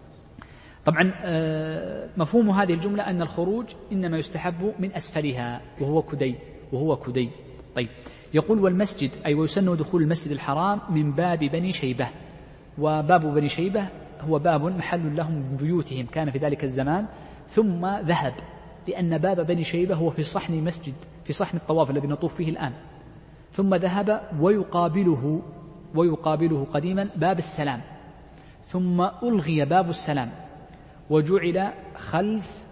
A: طبعا مفهوم هذه الجملة أن الخروج إنما يستحب من أسفلها وهو كدي وهو كدي. طيب، يقول والمسجد أي ويسن دخول المسجد الحرام من باب بني شيبة، وباب بني شيبة هو باب محل لهم من بيوتهم كان في ذلك الزمان، ثم ذهب لأن باب بني شيبة هو في صحن مسجد، في صحن الطواف الذي نطوف فيه الآن، ثم ذهب ويقابله ويقابله قديما باب السلام، ثم ألغي باب السلام وجعل خلف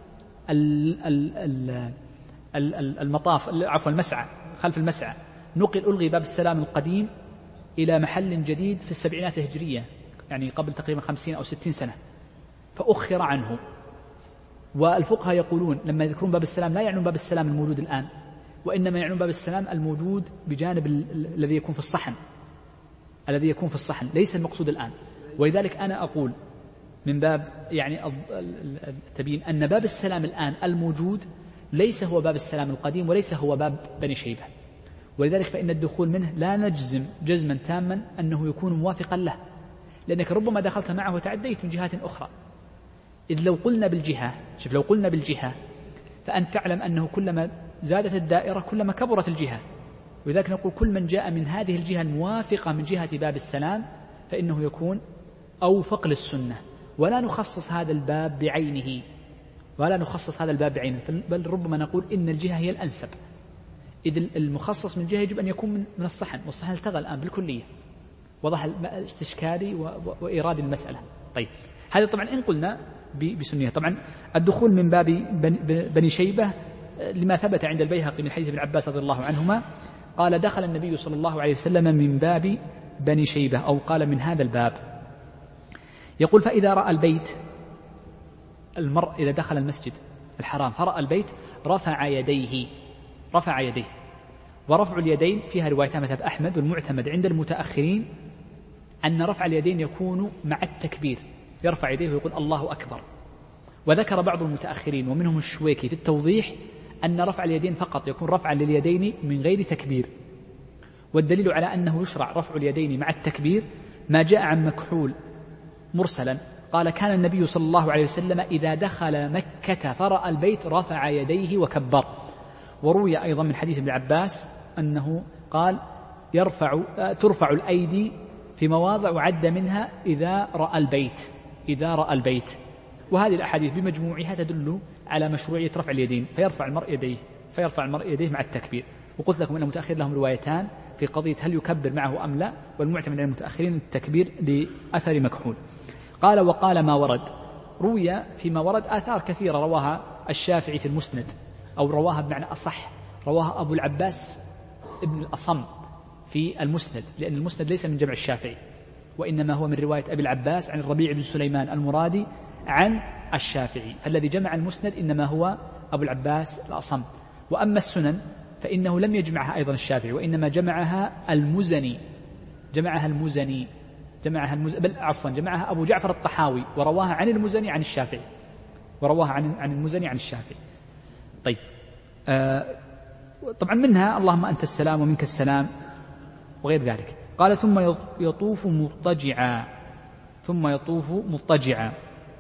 A: المطاف عفوا المسعى، خلف المسعى نقل ألغي باب السلام القديم إلى محل جديد في السبعينات الهجرية، يعني قبل تقريبا خمسين أو ستين سنة، فأخر عنه. والفقهاء يقولون لما يذكرون باب السلام لا يعنون باب السلام الموجود الآن، وإنما يعنون باب السلام الموجود بجانب الذي يكون في الصحن، الذي يكون في الصحن ليس المقصود الآن. ولذلك أنا أقول من باب يعني تبين أن باب السلام الآن الموجود ليس هو باب السلام القديم، وليس هو باب بني شيبة، ولذلك فإن الدخول منه لا نجزم جزما تاما أنه يكون موافقا له، لأنك ربما دخلت معه وتعديت من جهات أخرى. إذ لو قلنا بالجهة، شوف لو قلنا بالجهة فأنت تعلم أنه كلما زادت الدائرة كلما كبرت الجهة، ولذلك نقول كل من جاء من هذه الجهة الموافقة من جهة باب السلام فإنه يكون أوفق للسنة، ولا نخصص هذا الباب بعينه، ولا نخصص هذا الباب بعينه، بل ربما نقول إن الجهة هي الأنسب، إذ المخصص من جهة يجب أن يكون من الصحن، والصحن التغى الآن بالكلية، وضح الاستشكالي وإيراد المسألة. طيب، هذا طبعا إن قلنا بسنية. طبعا الدخول من باب بني شيبة لما ثبت عند البيهقي من حديث ابن عباس رضي الله عنهما قال دخل النبي صلى الله عليه وسلم من باب بني شيبة، أو قال من هذا الباب. يقول فإذا رأى البيت، المرء إذا دخل المسجد الحرام فرأى البيت رفع يديه، رفع يديه. ورفع اليدين فيها روايتان مذهب أحمد، والمعتمد عند المتأخرين أن رفع اليدين يكون مع التكبير، يرفع يديه ويقول الله أكبر. وذكر بعض المتأخرين ومنهم الشويكي في التوضيح أن رفع اليدين فقط يكون رفعا لليدين من غير تكبير. والدليل على أنه يشرع رفع اليدين مع التكبير ما جاء عن مكحول مرسلا قال كان النبي صلى الله عليه وسلم إذا دخل مكة فرأى البيت رفع يديه وكبر. وروي أيضا من حديث ابن عباس أنه قال يرفع ترفع الأيدي في مواضع عد منها إذا رأى البيت، إذا رأى البيت. وهذه الأحاديث بمجموعها تدل على مشروعية رفع اليدين، فيرفع المرء يديه فيرفع المرء يديه مع التكبير. وقلت لكم أن المتأخر لهم روايتان في قضية هل يكبر معه أم لا، والمعتمد عند المتأخرين التكبير لأثر مكحول. قال وقال ما ورد، روي فيما ورد آثار كثيرة رواها الشافعي في المسند، أو رواها بمعنى أصح رواها أبو العباس ابن الأصم في المسند، لأن المسند ليس من جمع الشافعي وإنما هو من رواية أبي العباس عن الربيع بن سليمان المرادي عن الشافعي، فالذي جمع المسند إنما هو أبو العباس الأصم. وأما السنن فإنه لم يجمعها أيضا الشافعي، وإنما جمعها المزني، جمعها المزني جمعها المز... بل عفوا جمعها أبو جعفر الطحاوي ورواها عن المزني عن الشافعي، ورواها عن عن المزني عن الشافعي. طيب آه طبعا منها اللهم أنت السلام ومنك السلام وغير ذلك. قال ثم يطوف مضطجعا، ثم يطوف مضطجعا.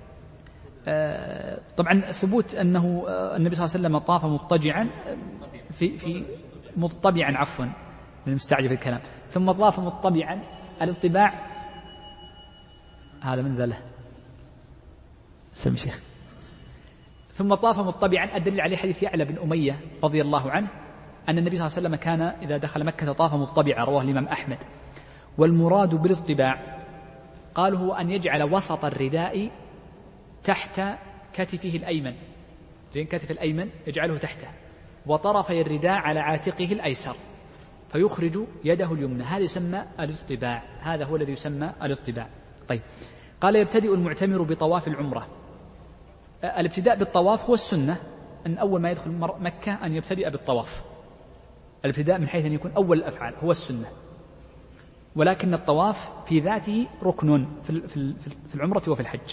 A: آه طبعا ثبوت أنه آه النبي صلى الله عليه وسلم طاف مضطجعا في في مضطبعا عفوا المستعجل الكلام، ثم طاف مضطبعا. الاطباع هذا من ذله سمي شيخ. ثم طاف مضطبعا، الدليل عليه حديث يعلى بن أمية رضي الله عنه أن النبي صلى الله عليه وسلم كان إذا دخل مكة طاف مضطبعا، رواه الإمام أحمد. والمراد بالاطباع قالوا هو أن يجعل وسط الرداء تحت كتفه الأيمن، زين كتف الأيمن يجعله تحته، وطرفي الرداء على عاتقه الأيسر، فيخرج يده اليمنى. هذا يسمى الاطباع، هذا هو الذي يسمى الاطباع. طيب قال يبتدئ المعتمر بطواف العمرة. الابتداء بالطواف هو السنة، أن أول ما يدخل مكة أن يبتدئ بالطواف. الابتداء من حيث أن يكون أول الأفعال هو السنة، ولكن الطواف في ذاته ركن في العمرة وفي الحج.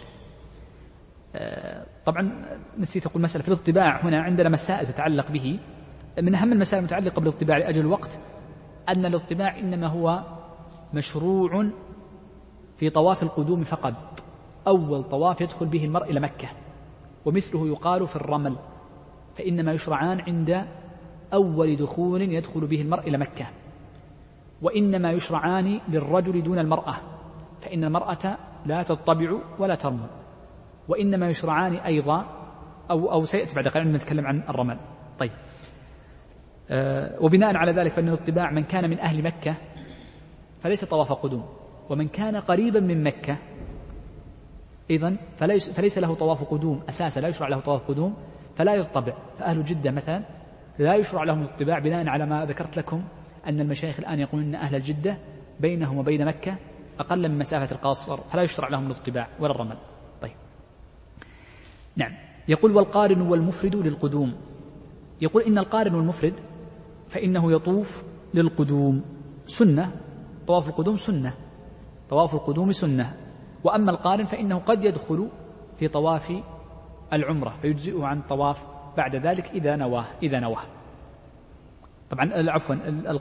A: طبعا نسيت أقول مسألة في الاطباع، هنا عندنا مسائل تتعلق به. من أهم المسائل المتعلقة بالاطباع لأجل الوقت أن الاطباع إنما هو مشروع في طواف القدوم فقط، أول طواف يدخل به المرء إلى مكة، ومثله يقال في الرمل، فإنما يشرعان عند أول دخول يدخل به المرء إلى مكة. وإنما يشرعان للرجل دون المرأة، فإن المرأة لا تطبع ولا ترمل. وإنما يشرعان أيضا أو, أو سيأتي بعد قليل نتكلم عن الرمل. طيب أه وبناء على ذلك فإن الاطباع من كان من أهل مكة فليس طواف قدوم، ومن كان قريبا من مكة إذن فليس, فليس له طواف قدوم أساسا، لا يشرع له طواف قدوم فلا يطبع. فأهل جدة مثلا لا يشرع لهم الاطباع بناء على ما ذكرت لكم أن المشايخ الآن يقولون أن أهل الجدة بينهم وبين مكة أقل من مسافة القاصر، فلا يشرع لهم الاطباع ولا الرمل. طيب نعم. يقول والقارن والمفرد للقدوم. يقول إن القارن والمفرد فإنه يطوف للقدوم سنة، طواف القدوم سنة، طواف القدوم سنة. وأما القارن فإنه قد يدخل في طواف العمرة فيجزئه عن طواف بعد ذلك إذا نواه إذا نواه طبعا عفوا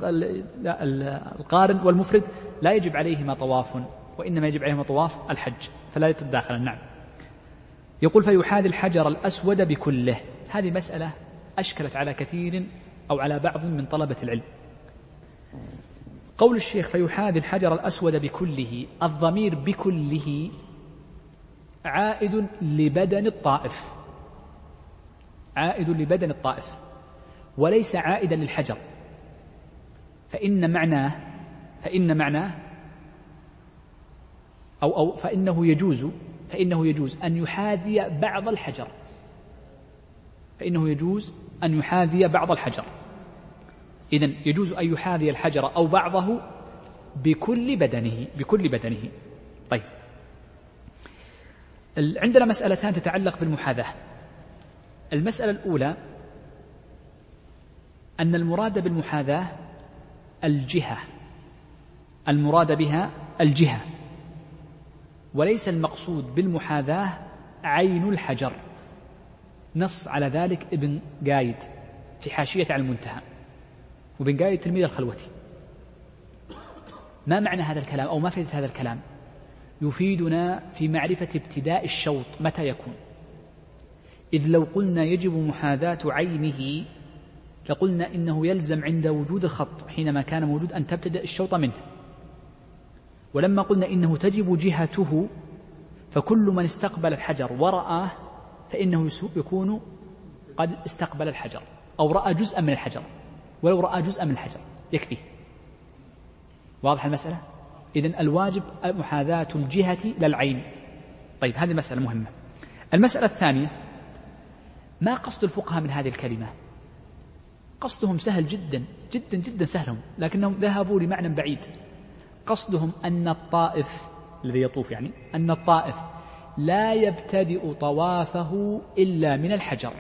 A: القارن والمفرد لا يجب عليهما طواف، وإنما يجب عليهما طواف الحج فلا يتداخل. نعم. يقول فيحاذي الحجر الأسود بكله. هذه مسألة أشكلت على كثير أو على بعض من طلبة العلم. قول الشيخ فيحاذي الحجر الأسود بكله، الضمير بكله عائد لبدن الطائف، عائد لبدن الطائف وليس عائدا للحجر. فإن معناه فإن معناه أو أو فإنه يجوز فإنه يجوز أن يحاذي بعض الحجر، فإنه يجوز أن يحاذي بعض الحجر. إذن يجوز أن يحاذي الحجر أو بعضه بكل بدنه بكل بدنه. طيب، عندنا مسألتان تتعلق بالمحاذاة. المسألة الأولى أن المراد بالمحاذاة الجهة، المراد بها الجهة، وليس المقصود بالمحاذاة عين الحجر. نص على ذلك ابن قايد في حاشية على المنتهى، وابن قايد تلميذ الخلوتي. ما معنى هذا الكلام أو ما فائدة هذا الكلام؟ يفيدنا في معرفة ابتداء الشوط متى يكون. إذ لو قلنا يجب محاذاة عينه لقلنا إنه يلزم عند وجود الخط حينما كان موجود أن تبتدأ الشوط منه، ولما قلنا إنه تجب جهته فكل من استقبل الحجر ورآه فإنه يكون قد استقبل الحجر أو رأى جزءا من الحجر، ولو رأى جزءا من الحجر يكفي. واضح المسألة؟ إذن الواجب محاذاة الجهة للعين. طيب، هذه مسألة مهمة. المسألة الثانية، ما قصد الفقهاء من هذه الكلمة؟ قصدهم سهل جدا جدا جدا سهلهم، لكنهم ذهبوا لمعنى بعيد. قصدهم أن الطائف الذي يطوف يعني أن الطائف لا يبتدئ طوافه إلا من الحجر،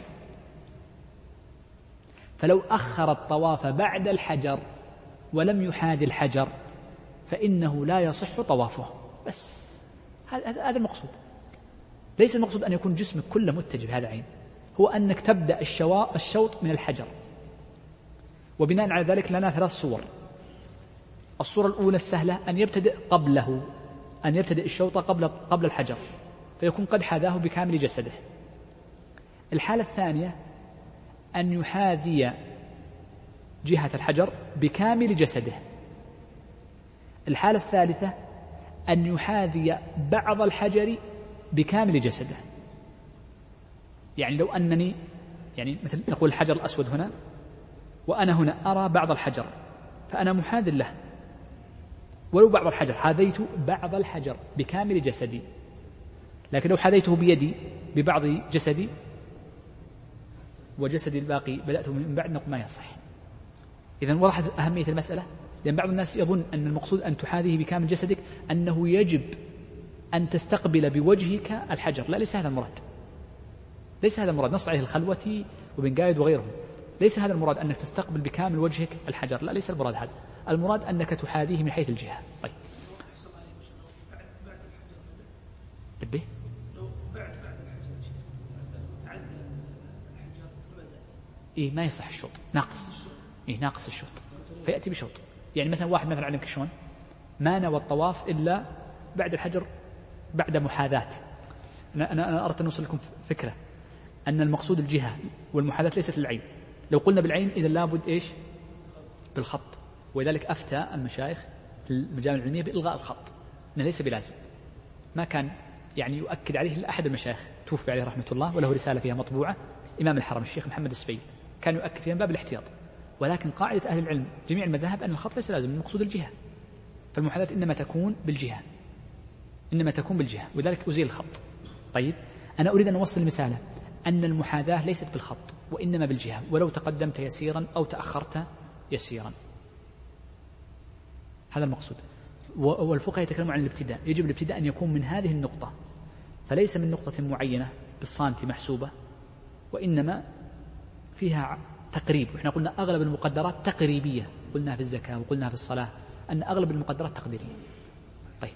A: فلو أخر الطواف بعد الحجر ولم يحاذي الحجر فإنه لا يصح طوافه. بس هذا المقصود. ليس المقصود أن يكون جسمك كله متجه بهذا عين، هو أنك تبدأ الشوط من الحجر. وبناء على ذلك لنا ثلاث صور. الصورة الأولى السهلة أن يبتدئ قبله، أن يبتدئ الشوط قبل قبل الحجر فيكون قد حاذاه بكامل جسده. الحالة الثانية أن يحاذي جهة الحجر بكامل جسده. الحالة الثالثة أن يحاذي بعض الحجر بكامل جسده. يعني لو أنني يعني مثل نقول الحجر الأسود هنا وأنا هنا أرى بعض الحجر فأنا محاذ له، ولو بعض الحجر حاذيت بعض الحجر بكامل جسدي. لكن لو حاذيته بيدي ببعض جسدي وجسدي الباقي بدأته من بعد نقول ما يصح. إذن وضحت أهمية المسألة، لأن بعض الناس يظن أن المقصود أن تحاذيه بكامل جسدك أنه يجب أن تستقبل بوجهك الحجر. لا، ليس هذا المراد، ليس هذا المراد. نص عليه الخلوتي وابن قايد وغيرهم. ليس هذا المراد أنك تستقبل بكامل وجهك الحجر، لا، ليس المراد هذا. المراد أنك تحاذيه من حيث الجهة. طيب، تبيه إيه ما يصح الشوط، ناقص، إيه ناقص الشوط، فيأتي بشوط. يعني مثلا واحد مثلا علمك شلون ما نوى الطواف إلا بعد الحجر بعد محاذاة. أنا أنا أردت أن أوصل لكم فكرة أن المقصود الجهة والمحاذاة ليست للعين. لو قلنا بالعين إذا لابد إيش بالخط، ولذلك أفتى المشايخ في المجامع العلمية بإلغاء الخط، إنه ليس بلازم. ما كان يعني يؤكد عليه إلا أحد المشايخ توفي عليه رحمة الله وله رسالة فيها مطبوعة، إمام الحرم الشيخ محمد السبيل، كان يؤكد فيها من باب الاحتياط. ولكن قاعدة أهل العلم جميع المذاهب أن الخط ليس لازم، المقصود الجهة. فالمحاذاة إنما تكون بالجهة، إنما تكون بالجهة، وذلك أزيل الخط. طيب، أنا أريد أن أوصل مثالا أن المحاذاة ليست بالخط وإنما بالجهة، ولو تقدمت يسيرا أو تأخرت يسيرا. هذا المقصود. والفقهاء يتكلمون عن الابتداء، يجب الابتداء أن يكون من هذه النقطة، فليس من نقطة معينة بالصانتي محسوبة، وإنما فيها تقريب. وإحنا قلنا أغلب المقدرات تقريبية، قلنا في الزكاة وقلنا في الصلاة أن أغلب المقدرات تقديرية. طيب،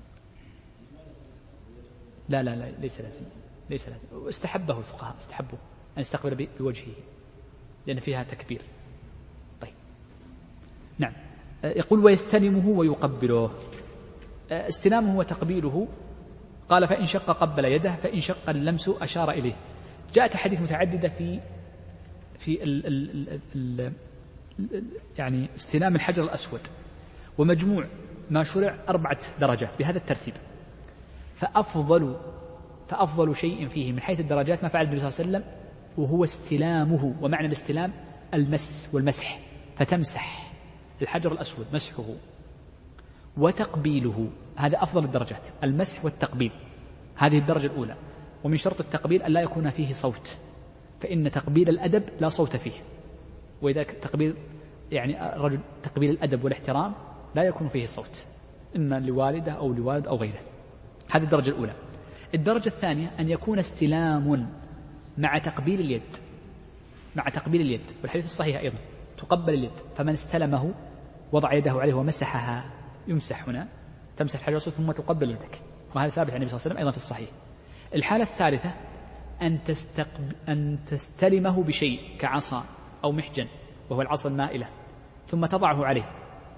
A: لا لا لا ليس لازم، ليس لازم. استحبه الفقهاء، استحبوا أن يستقبل بوجهه لأن فيها تكبير. طيب، نعم. يقول ويستلمه ويقبله. استلامه وتقبيله قال فإن شق قبل يده، فإن شق اللمس أشار إليه. جاءت حديث متعددة في في ال ال ال ال يعني استلام الحجر الأسود، ومجموع ما شرع أربعة درجات بهذا الترتيب. فأفضل فأفضل شيء فيه من حيث الدرجات ما فعل النبي صلى الله عليه وسلم، وهو استلامه. ومعنى الاستلام المس والمسح، فتمسح الحجر الأسود مسحه وتقبيله. هذا أفضل الدرجات، المسح والتقبيل، هذه الدرجة الأولى. ومن شرط التقبيل أن لا يكون فيه صوت، فإن تقبيل الأدب لا صوت فيه، وإذا تقبيل يعني الرجل تقبيل الأدب والاحترام لا يكون فيه صوت، إما لوالده أو لوالد أو غيره. هذه الدرجة الأولى. الدرجة الثانية أن يكون استلام مع تقبيل اليد، مع تقبيل اليد، والحديث الصحيح أيضا تقبل اليد، فمن استلمه وضع يده عليه ومسحها، يمسح هنا، تمسح الحجر الأسود ثم تقبل يدك، وهذا ثابت عن النبي صلى الله عليه وسلم أيضا في الصحيح. الحالة الثالثة أن, تستقب... أن تستلمه بشيء كعصا أو محجن، وهو العصا المائلة، ثم تضعه عليه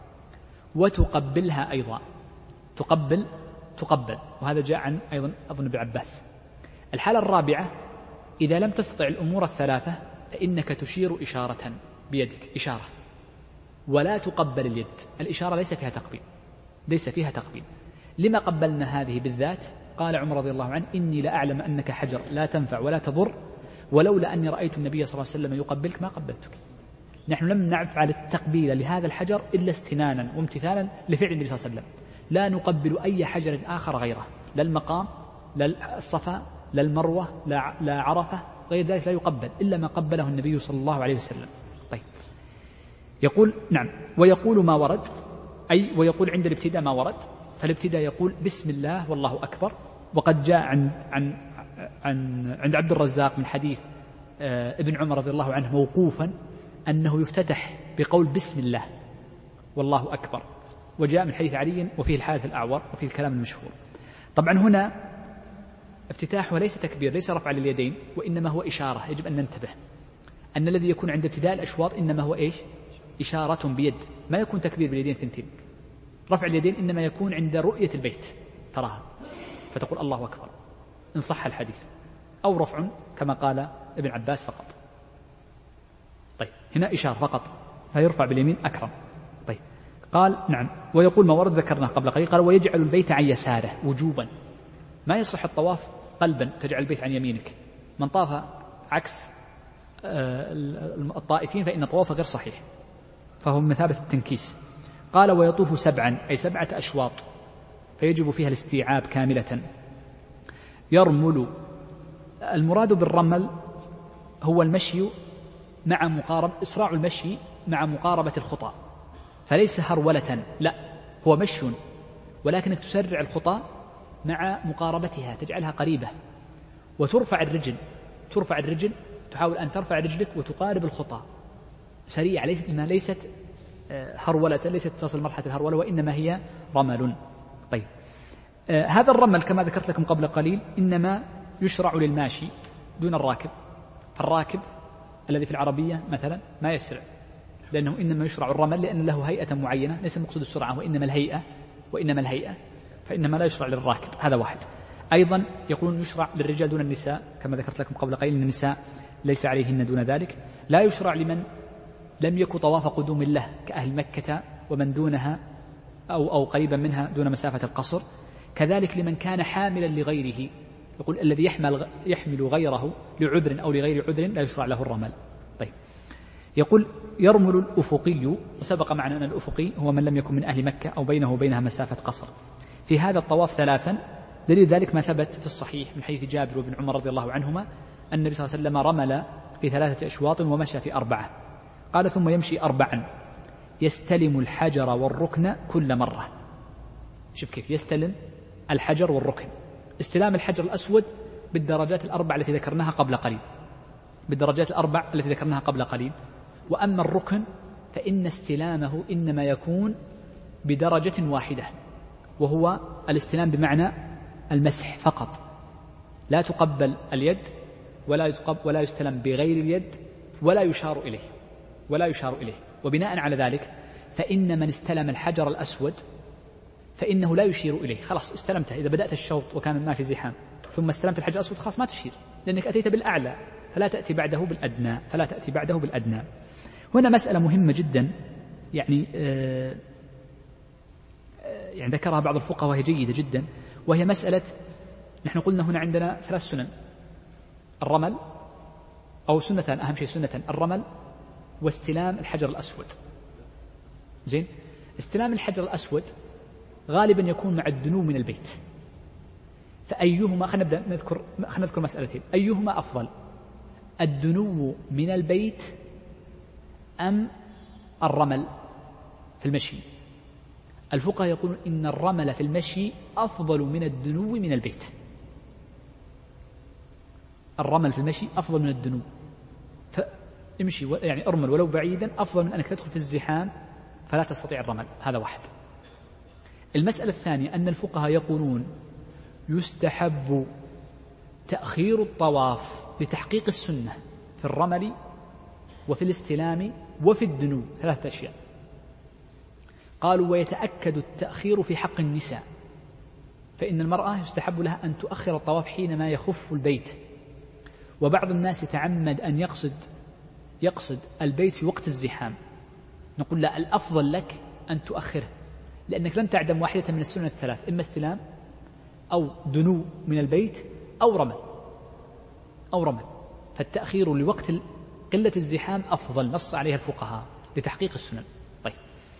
A: وتقبلها أيضا، تقبل تقبل وهذا جاء عن أيضا أظن ابن عباس. الحالة الرابعة إذا لم تستطع الأمور الثلاثة فإنك تشير إشارة بيدك، إشارة، ولا تقبل اليد. الإشارة ليس فيها تقبيل، ليس فيها تقبيل. لما قبلنا هذه بالذات؟ قال عمر رضي الله عنه: إني لأعلم أنك حجر لا تنفع ولا تضر، ولولا أني رأيت النبي صلى الله عليه وسلم يقبلك ما قبلتك. نحن لم نفعل التقبيل لهذا الحجر إلا استنانا وامتثالا لفعل النبي صلى الله عليه وسلم، لا نقبل أي حجر آخر غيره، لا المقام، لا الصفا، لا المروة، لا, لا عرفة، غير ذلك لا يقبل إلا ما قبله النبي صلى الله عليه وسلم. طيب، يقول نعم، ويقول ما ورد، أي ويقول عند الابتداء ما ورد، فالابتداء يقول بسم الله والله أكبر. وقد جاء عن عن عن عند عبد الرزاق من حديث ابن عمر رضي الله عنه موقوفا أنه يفتتح بقول بسم الله والله أكبر، وجاء من حديث علي وفيه الحادث الأعور وفيه الكلام المشهور. طبعا هنا افتتاحه ليس تكبير، ليس رفع لليدين، وإنما هو إشارة. يجب أن ننتبه أن الذي يكون عند ابتداء الأشواط إنما هو إيش؟ إشارة بيد، ما يكون تكبير باليدين ثنتين. رفع اليدين إنما يكون عند رؤية البيت تراها فتقول الله أكبر إن صح الحديث، أو رفع كما قال ابن عباس فقط. طيب، هنا إشارة فقط، فيرفع باليمين أكرم. طيب، قال نعم، ويقول ما ورد ذكرناه قبل قليل، قال ويجعل البيت عن يساره وجوبا. ما يصح الطواف قلبا تجعل البيت عن يمينك، من طاف عكس الطائفين فإن طوافه غير صحيح، فهو مثابة التنكيس. قال ويطوف سبعا، أي سبعة أشواط، فيجب فيها الاستيعاب كاملة. يرمل، المراد بالرمل هو المشي مع مقارب إسراع المشي مع مقاربة الخطى، فليس هرولة، لا، هو مشي ولكنك تسرع الخطى مع مقاربتها، تجعلها قريبة. وترفع الرجل، ترفع الرجل، تحاول أن ترفع رجلك وتقارب الخطى سريعة، إنها ليست هرولة، ليست تصل مرحلة الهرولة، وإنما هي رمل. طيب، آه هذا الرمل كما ذكرت لكم قبل قليل إنما يشرع للماشي دون الراكب. فالراكب الذي في العربية مثلا ما يسرع، لأنه إنما يشرع الرمل لأن له هيئة معينة، ليس المقصود السرعة وإنما الهيئة، وإنما الهيئة، فإنما لا يشرع للراكب. هذا واحد. أيضا يقولون يشرع للرجال دون النساء، كما ذكرت لكم قبل قليل أن النساء ليس عليهن دون ذلك. لا يشرع لمن لم يكن طواف قدوم له كأهل مكة ومن دونها أو, أو قريبا منها دون مسافة القصر. كذلك لمن كان حاملا لغيره، يقول الذي يحمل, يحمل غيره لعذر أو لغير عذر لا يشرع له الرمل. طيب، يقول يرمل الأفقي، وسبق معنا أن الأفقي هو من لم يكن من أهل مكة أو بينه وبينها مسافة قصر. في هذا الطواف ثلاثا، دليل ذلك ما ثبت في الصحيح من حديث جابر وابن عمر رضي الله عنهما أن النبي صلى الله عليه وسلم رمل في ثلاثة أشواط ومشى في أربعة. قال ثم يمشي أربعا يستلم الحجر والركن كل مرة. شوف كيف يستلم الحجر والركن. استلام الحجر الأسود بالدرجات الأربع التي ذكرناها قبل قليل، بالدرجات الأربع التي ذكرناها قبل قليل. وأما الركن فإن استلامه إنما يكون بدرجة واحدة، وهو الاستلام بمعنى المسح فقط، لا تقبل اليد ولا يتقبل ولا يستلم بغير اليد ولا يشار إليه ولا يشار إليه. وبناء على ذلك فإن من استلم الحجر الأسود فإنه لا يشير إليه، خلاص استلمته. إذا بدأت الشوط وكان ما في زحام ثم استلمت الحجر الأسود خلاص ما تشير، لأنك أتيت بالأعلى، فلا تأتي بعده بالأدنى، فلا تأتي بعده بالأدنى. هنا مسألة مهمة جدا، يعني آه يعني ذكرها بعض الفقهاء وهي جيدة جدا، وهي مسألة نحن قلنا هنا عندنا ثلاث سنن: الرمل، أو سنتان أهم شيء، سنة الرمل واستلام الحجر الأسود. زين، استلام الحجر الأسود غالبا يكون مع الدنو من البيت، فأيهما، خلينا نبدأ نذكر خلينا نذكر مسألتين: أيهما أفضل، الدنو من البيت أم الرمل في المشي. الفقهاء يقولون إن الرمل في المشي أفضل من الدنو من البيت. الرمل في المشي أفضل من الدنو، فامشي يعني أرمل ولو بعيدا أفضل من أنك تدخل في الزحام فلا تستطيع الرمل. هذا واحد. المسألة الثانية أن الفقهاء يقولون يستحب تأخير الطواف لتحقيق السنة في الرمل وفي الاستلام وفي الدنو، ثلاثة أشياء. قالوا ويتأكد التأخير في حق النساء، فإن المرأة يستحب لها أن تؤخر الطواف حينما يخف البيت، وبعض الناس يتعمد أن يقصد يقصد البيت في وقت الزحام. نقول لا، الأفضل لك أن تؤخره، لأنك لن تعدم واحدة من السنن الثلاث، إما استلام أو دنو من البيت أو رمل أو رمل فالتأخير لوقت قلة الزحام أفضل، نص عليها الفقهاء لتحقيق السنن. طيب،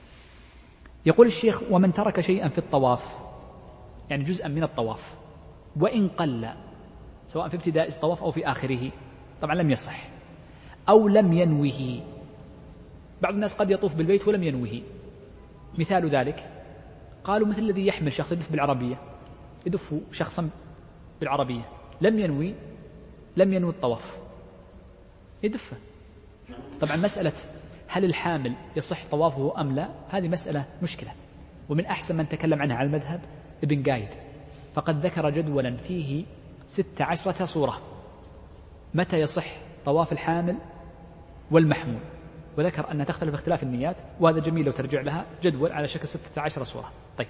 A: يقول الشيخ ومن ترك شيئا في الطواف، يعني جزءا من الطواف، وإن قل، سواء في ابتداء الطواف أو في آخره، طبعا لم يصح، أو لم ينوه. بعض الناس قد يطوف بالبيت ولم ينوه. مثال ذلك قالوا مثل الذي يحمل شخص يدف بالعربية، يدف شخصا بالعربية لم ينوي لم ينوي الطواف، يدفه. طبعا مسألة هل الحامل يصح طوافه أم لا، هذه مسألة مشكلة، ومن أحسن من تكلم عنها على المذهب ابن قايد، فقد ذكر جدولا فيه ست عشرة صورة متى يصح طواف الحامل والمحمول، وذكر أنها تختلف اختلاف النيات، وهذا جميل لو ترجع لها جدول على شكل ستة عشر صورة. طيب،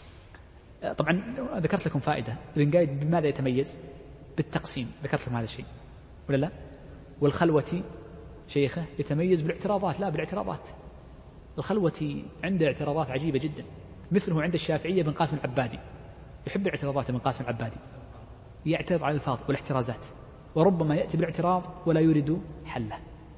A: طبعا ذكرت لكم فائدة، ابن قايد بماذا يتميز؟ بالتقسيم، ذكرت لكم هذا الشيء ولا لا؟ والخلوة شيخه يتميز بالاعتراضات، لا بالاعتراضات. الخلوة عنده اعتراضات عجيبة جدا، مثله عند الشافعية بن قاسم العبادي، يحب الاعتراضات. بن قاسم العبادي يعترض على الألفاظ والاحترازات، وربما يأتي بالاعتراض ولا يريد حله.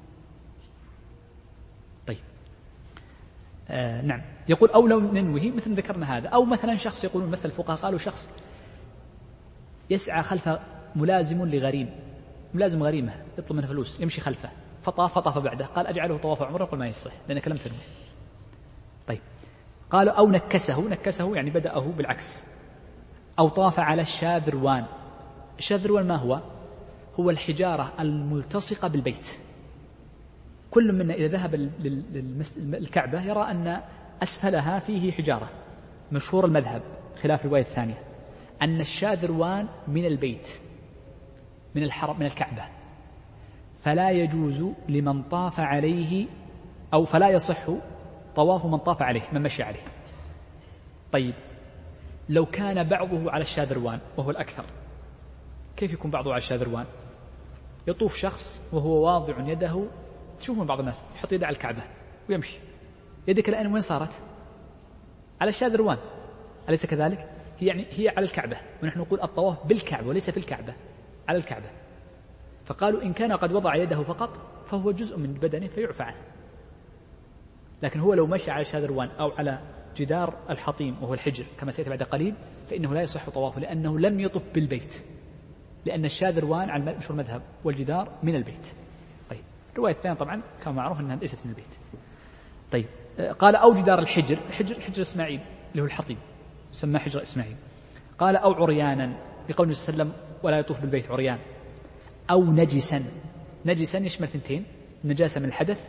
A: طيب، آه نعم. يقول أو لو ننوه، مثل ذكرنا هذا. أو مثلا شخص، يقولون مثل الفقهاء قالوا شخص يسعى خلف ملازم لغريم، ملازم غريمة يطلب منه فلوس، يمشي خلفه فطاف فطاف بعده، قال أجعله طواف عمره؟ قل ما يصح لأنك لم تنوي. طيب، قالوا أو نكسه، نكسه يعني بدأه بالعكس. أو طاف على الشاذروان. الشاذروان ما هو؟ هو الحجارة الملتصقة بالبيت. كل منا إذا ذهب للكعبة يرى أن أسفلها فيه حجارة. مشهور المذهب خلاف الرواية الثانية أن الشاذروان من البيت، من الحرم، من الكعبة، فلا يجوز لمن طاف عليه، أو فلا يصح طواف من طاف عليه، من مشي عليه. طيب، لو كان بعضه على الشاذروان وهو الأكثر، كيف يكون بعضه على الشاذروان؟ يطوف شخص وهو واضع يده، تشوفون بعض الناس يحط يده على الكعبة ويمشي، يدك الآن وين صارت؟ على الشاذروان، أليس كذلك؟ هي يعني هي على الكعبة، ونحن نقول الطواف بالكعبة وليس في الكعبة، على الكعبة. فقالوا إن كان قد وضع يده فقط فهو جزء من بدنه فيعفى عنه، لكن هو لو مشى على الشاذروان أو على جدار الحطيم وهو الحجر كما سيأتي بعد قليل فإنه لا يصح طوافه، لأنه لم يطف بالبيت، لأن الشاذروان على مشهور المذهب والجدار من البيت. طيب، الرواية الثانية طبعا كما معروف أنها ليست من البيت. طيب، قال أو جدار الحجر، الحجر حجر إسماعيل اللي هو الحطيم يسمى حجر إسماعيل. قال أو عريانا، لقول النبي صلى الله عليه وسلم ولا يطوف بالبيت عريان. أو نجسا، نجسا يشمل ثنتين، النجاسة من الحدث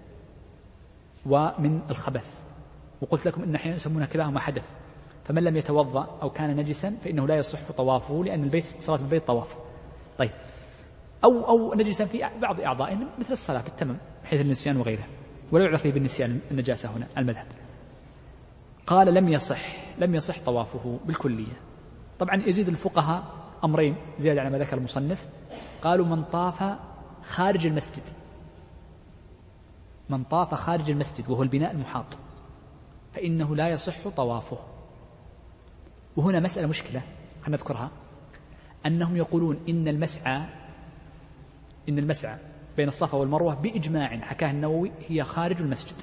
A: ومن الخبث، وقلت لكم إن أحيانا يسمونها كلاهما حدث، فمن لم يتوضأ أو كان نجسا فإنه لا يصح طوافه، لأن البيت صلاة البيت طواف. طيب، أو أو نجسا في بعض أعضائه مثل الصلاة بالتمام حيث النسيان وغيره، ولا يعرف بالنسيان النجاسة هنا المذهب. قال لم يصح لم يصح طوافه بالكلية. طبعا يزيد الفقهاء أمرين زيادة على ما ذكر المصنف، قالوا من طاف خارج المسجد، من طاف خارج المسجد وهو البناء المحاط فإنه لا يصح طوافه. وهنا مسألة مشكلة خلينا نذكرها، أنهم يقولون إن المسعى إن المسعى بين الصفا والمروة بإجماع حكاه النووي هي خارج المسجد،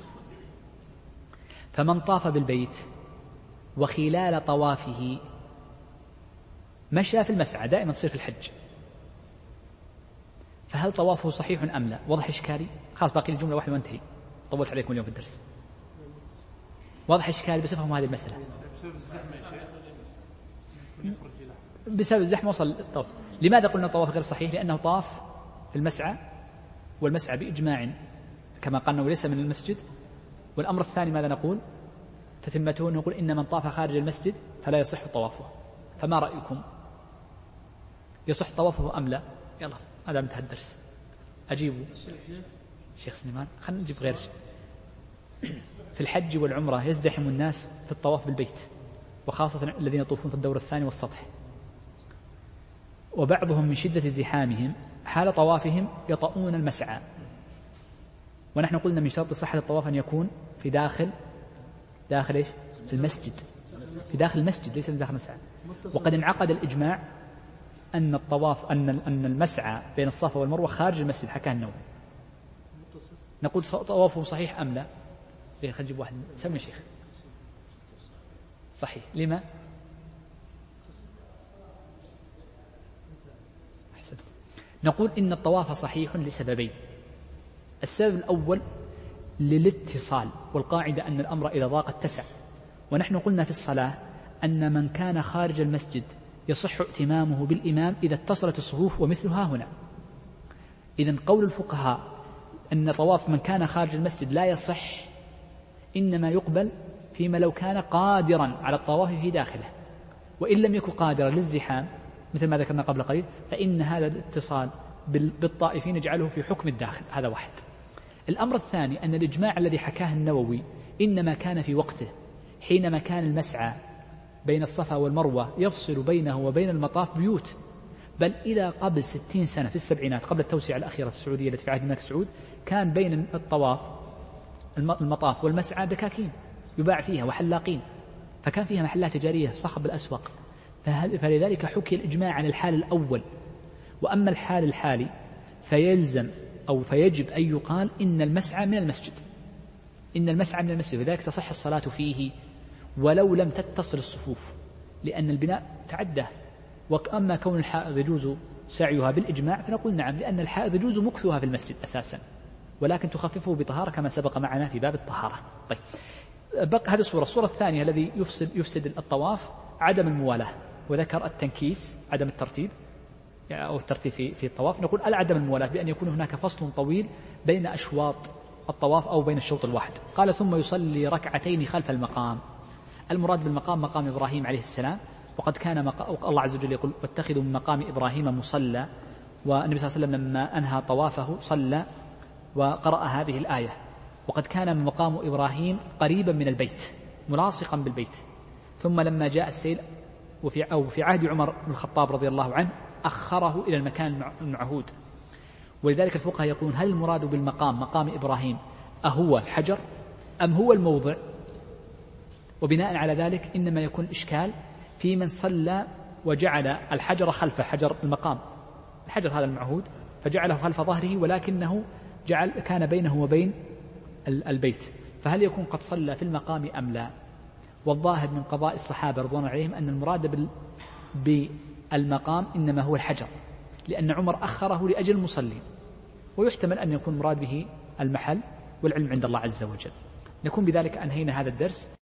A: فمن طاف بالبيت وخلال طوافه مشى في المسعى، دائما تصير في الحج، فهل طوافه صحيح أم لا؟ وضح إشكالي، خلاص باقي الجملة واحدة وانتهي. طولت عليكم اليوم في الدرس. واضح إشكال بس افهموا هذه المسألة.
B: بسبب الزحمة يا شيخ
A: بسبب الزحمة وصل الطواف. لماذا قلنا الطواف غير صحيح؟ لأنه طاف في المسعى، والمسعى بإجماع كما قلنا وليس من المسجد. والأمر الثاني ماذا نقول؟ تتمته نقول إن من طاف خارج المسجد فلا يصح طوافه. فما رأيكم؟ يصح طوافه أم لا؟ يلا هذا انتهى الدرس. أجيبوا شيخ سليمان. خلينا نجيب غير شيء. في الحج والعمرة يزدحم الناس في الطواف بالبيت، وخاصة الذين يطوفون في الدور الثاني والسطح، وبعضهم من شدة زحامهم حال طوافهم يطؤون المسعى. ونحن قلنا من شرط صحة الطواف أن يكون في داخل داخل إيش؟ المسجد، في داخل المسجد ليس في داخل المسعى. وقد انعقد الإجماع أن الطواف أن أن المسعى بين الصفا والمروة خارج المسجد، حكاه النووي. نقول طوافه صحيح أم لا؟ ليه خلينا نجيب واحد سمي شيخ. صحيح. لما؟ أحسن. نقول إن الطواف صحيح لسببين. السبب الأول للاتصال، والقاعدة أن الأمر إذا ضاق اتسع. ونحن قلنا في الصلاة أن من كان خارج المسجد يصح ائتمامه بالإمام إذا اتصلت الصفوف ومثلها هنا. إذن قول الفقهاء أن طواف من كان خارج المسجد لا يصح إنما يقبل فيما لو كان قادرا على الطواف في داخله، وإن لم يكن قادرا للزحام مثل ما ذكرنا قبل قليل فإن هذا الاتصال بالطائفين يجعله في حكم الداخل. هذا واحد. الأمر الثاني أن الإجماع الذي حكاه النووي إنما كان في وقته حينما كان المسعى بين الصفا والمروة يفصل بينه وبين المطاف بيوت، بل إلى قبل ستين سنة في السبعينات قبل التوسعة الأخيرة السعودية التي في عهد الملك سعود كان بين الطواف المطاف والمسعى دكاكين يباع فيها وحلاقين، فكان فيها محلات تجارية صخب الأسواق. فلذلك حكي الإجماع عن الحال الأول. وأما الحال الحالي فيلزم أو فيجب أن يقال إن المسعى من المسجد، إن المسعى من المسجد، وذلك تصح الصلاة فيه ولو لم تتصل الصفوف لأن البناء تعدى. وأما كون الحائض يجوز سعيها بالإجماع فنقول نعم، لأن الحائض يجوز مكثها في المسجد أساسا، ولكن تخففه بطهارة كما سبق معنا في باب الطهارة. طيب بقى هذه الصورة. الصورة الثانية الذي يفسد, يفسد الطواف عدم الموالاة، وذكر التنكيس عدم الترتيب أو الترتيب في, في الطواف. نقول العدم الموالاة بأن يكون هناك فصل طويل بين أشواط الطواف أو بين الشوط الواحد. قال ثم يصلي ركعتين خلف المقام. المراد بالمقام مقام إبراهيم عليه السلام، وقد كان مق... الله عز وجل يقول واتخذوا من مقام إبراهيم مصلى، والنبي صلى الله عليه وسلم لما أنهى طوافه صلى وقرأ هذه الآية. وقد كان مقام إبراهيم قريبا من البيت ملاصقا بالبيت، ثم لما جاء السيل وفي أو في عهد عمر بن الخطاب رضي الله عنه أخره إلى المكان المعهود. ولذلك الفقهاء يقولون هل المراد بالمقام مقام إبراهيم أهو الحجر أم هو الموضع؟ وبناء على ذلك إنما يكون إشكال في من صلى وجعل الحجر خلف حجر المقام، الحجر هذا المعهود فجعله خلف ظهره ولكنه جعل كان بينه وبين البيت، فهل يكون قد صلى في المقام أم لا؟ والظاهر من قضاء الصحابة رضوان عليهم أن المراد بالمقام إنما هو الحجر، لأن عمر أخره لأجل المصلين، ويحتمل أن يكون مراد به المحل، والعلم عند الله عز وجل. نكون بذلك أنهينا هذا الدرس.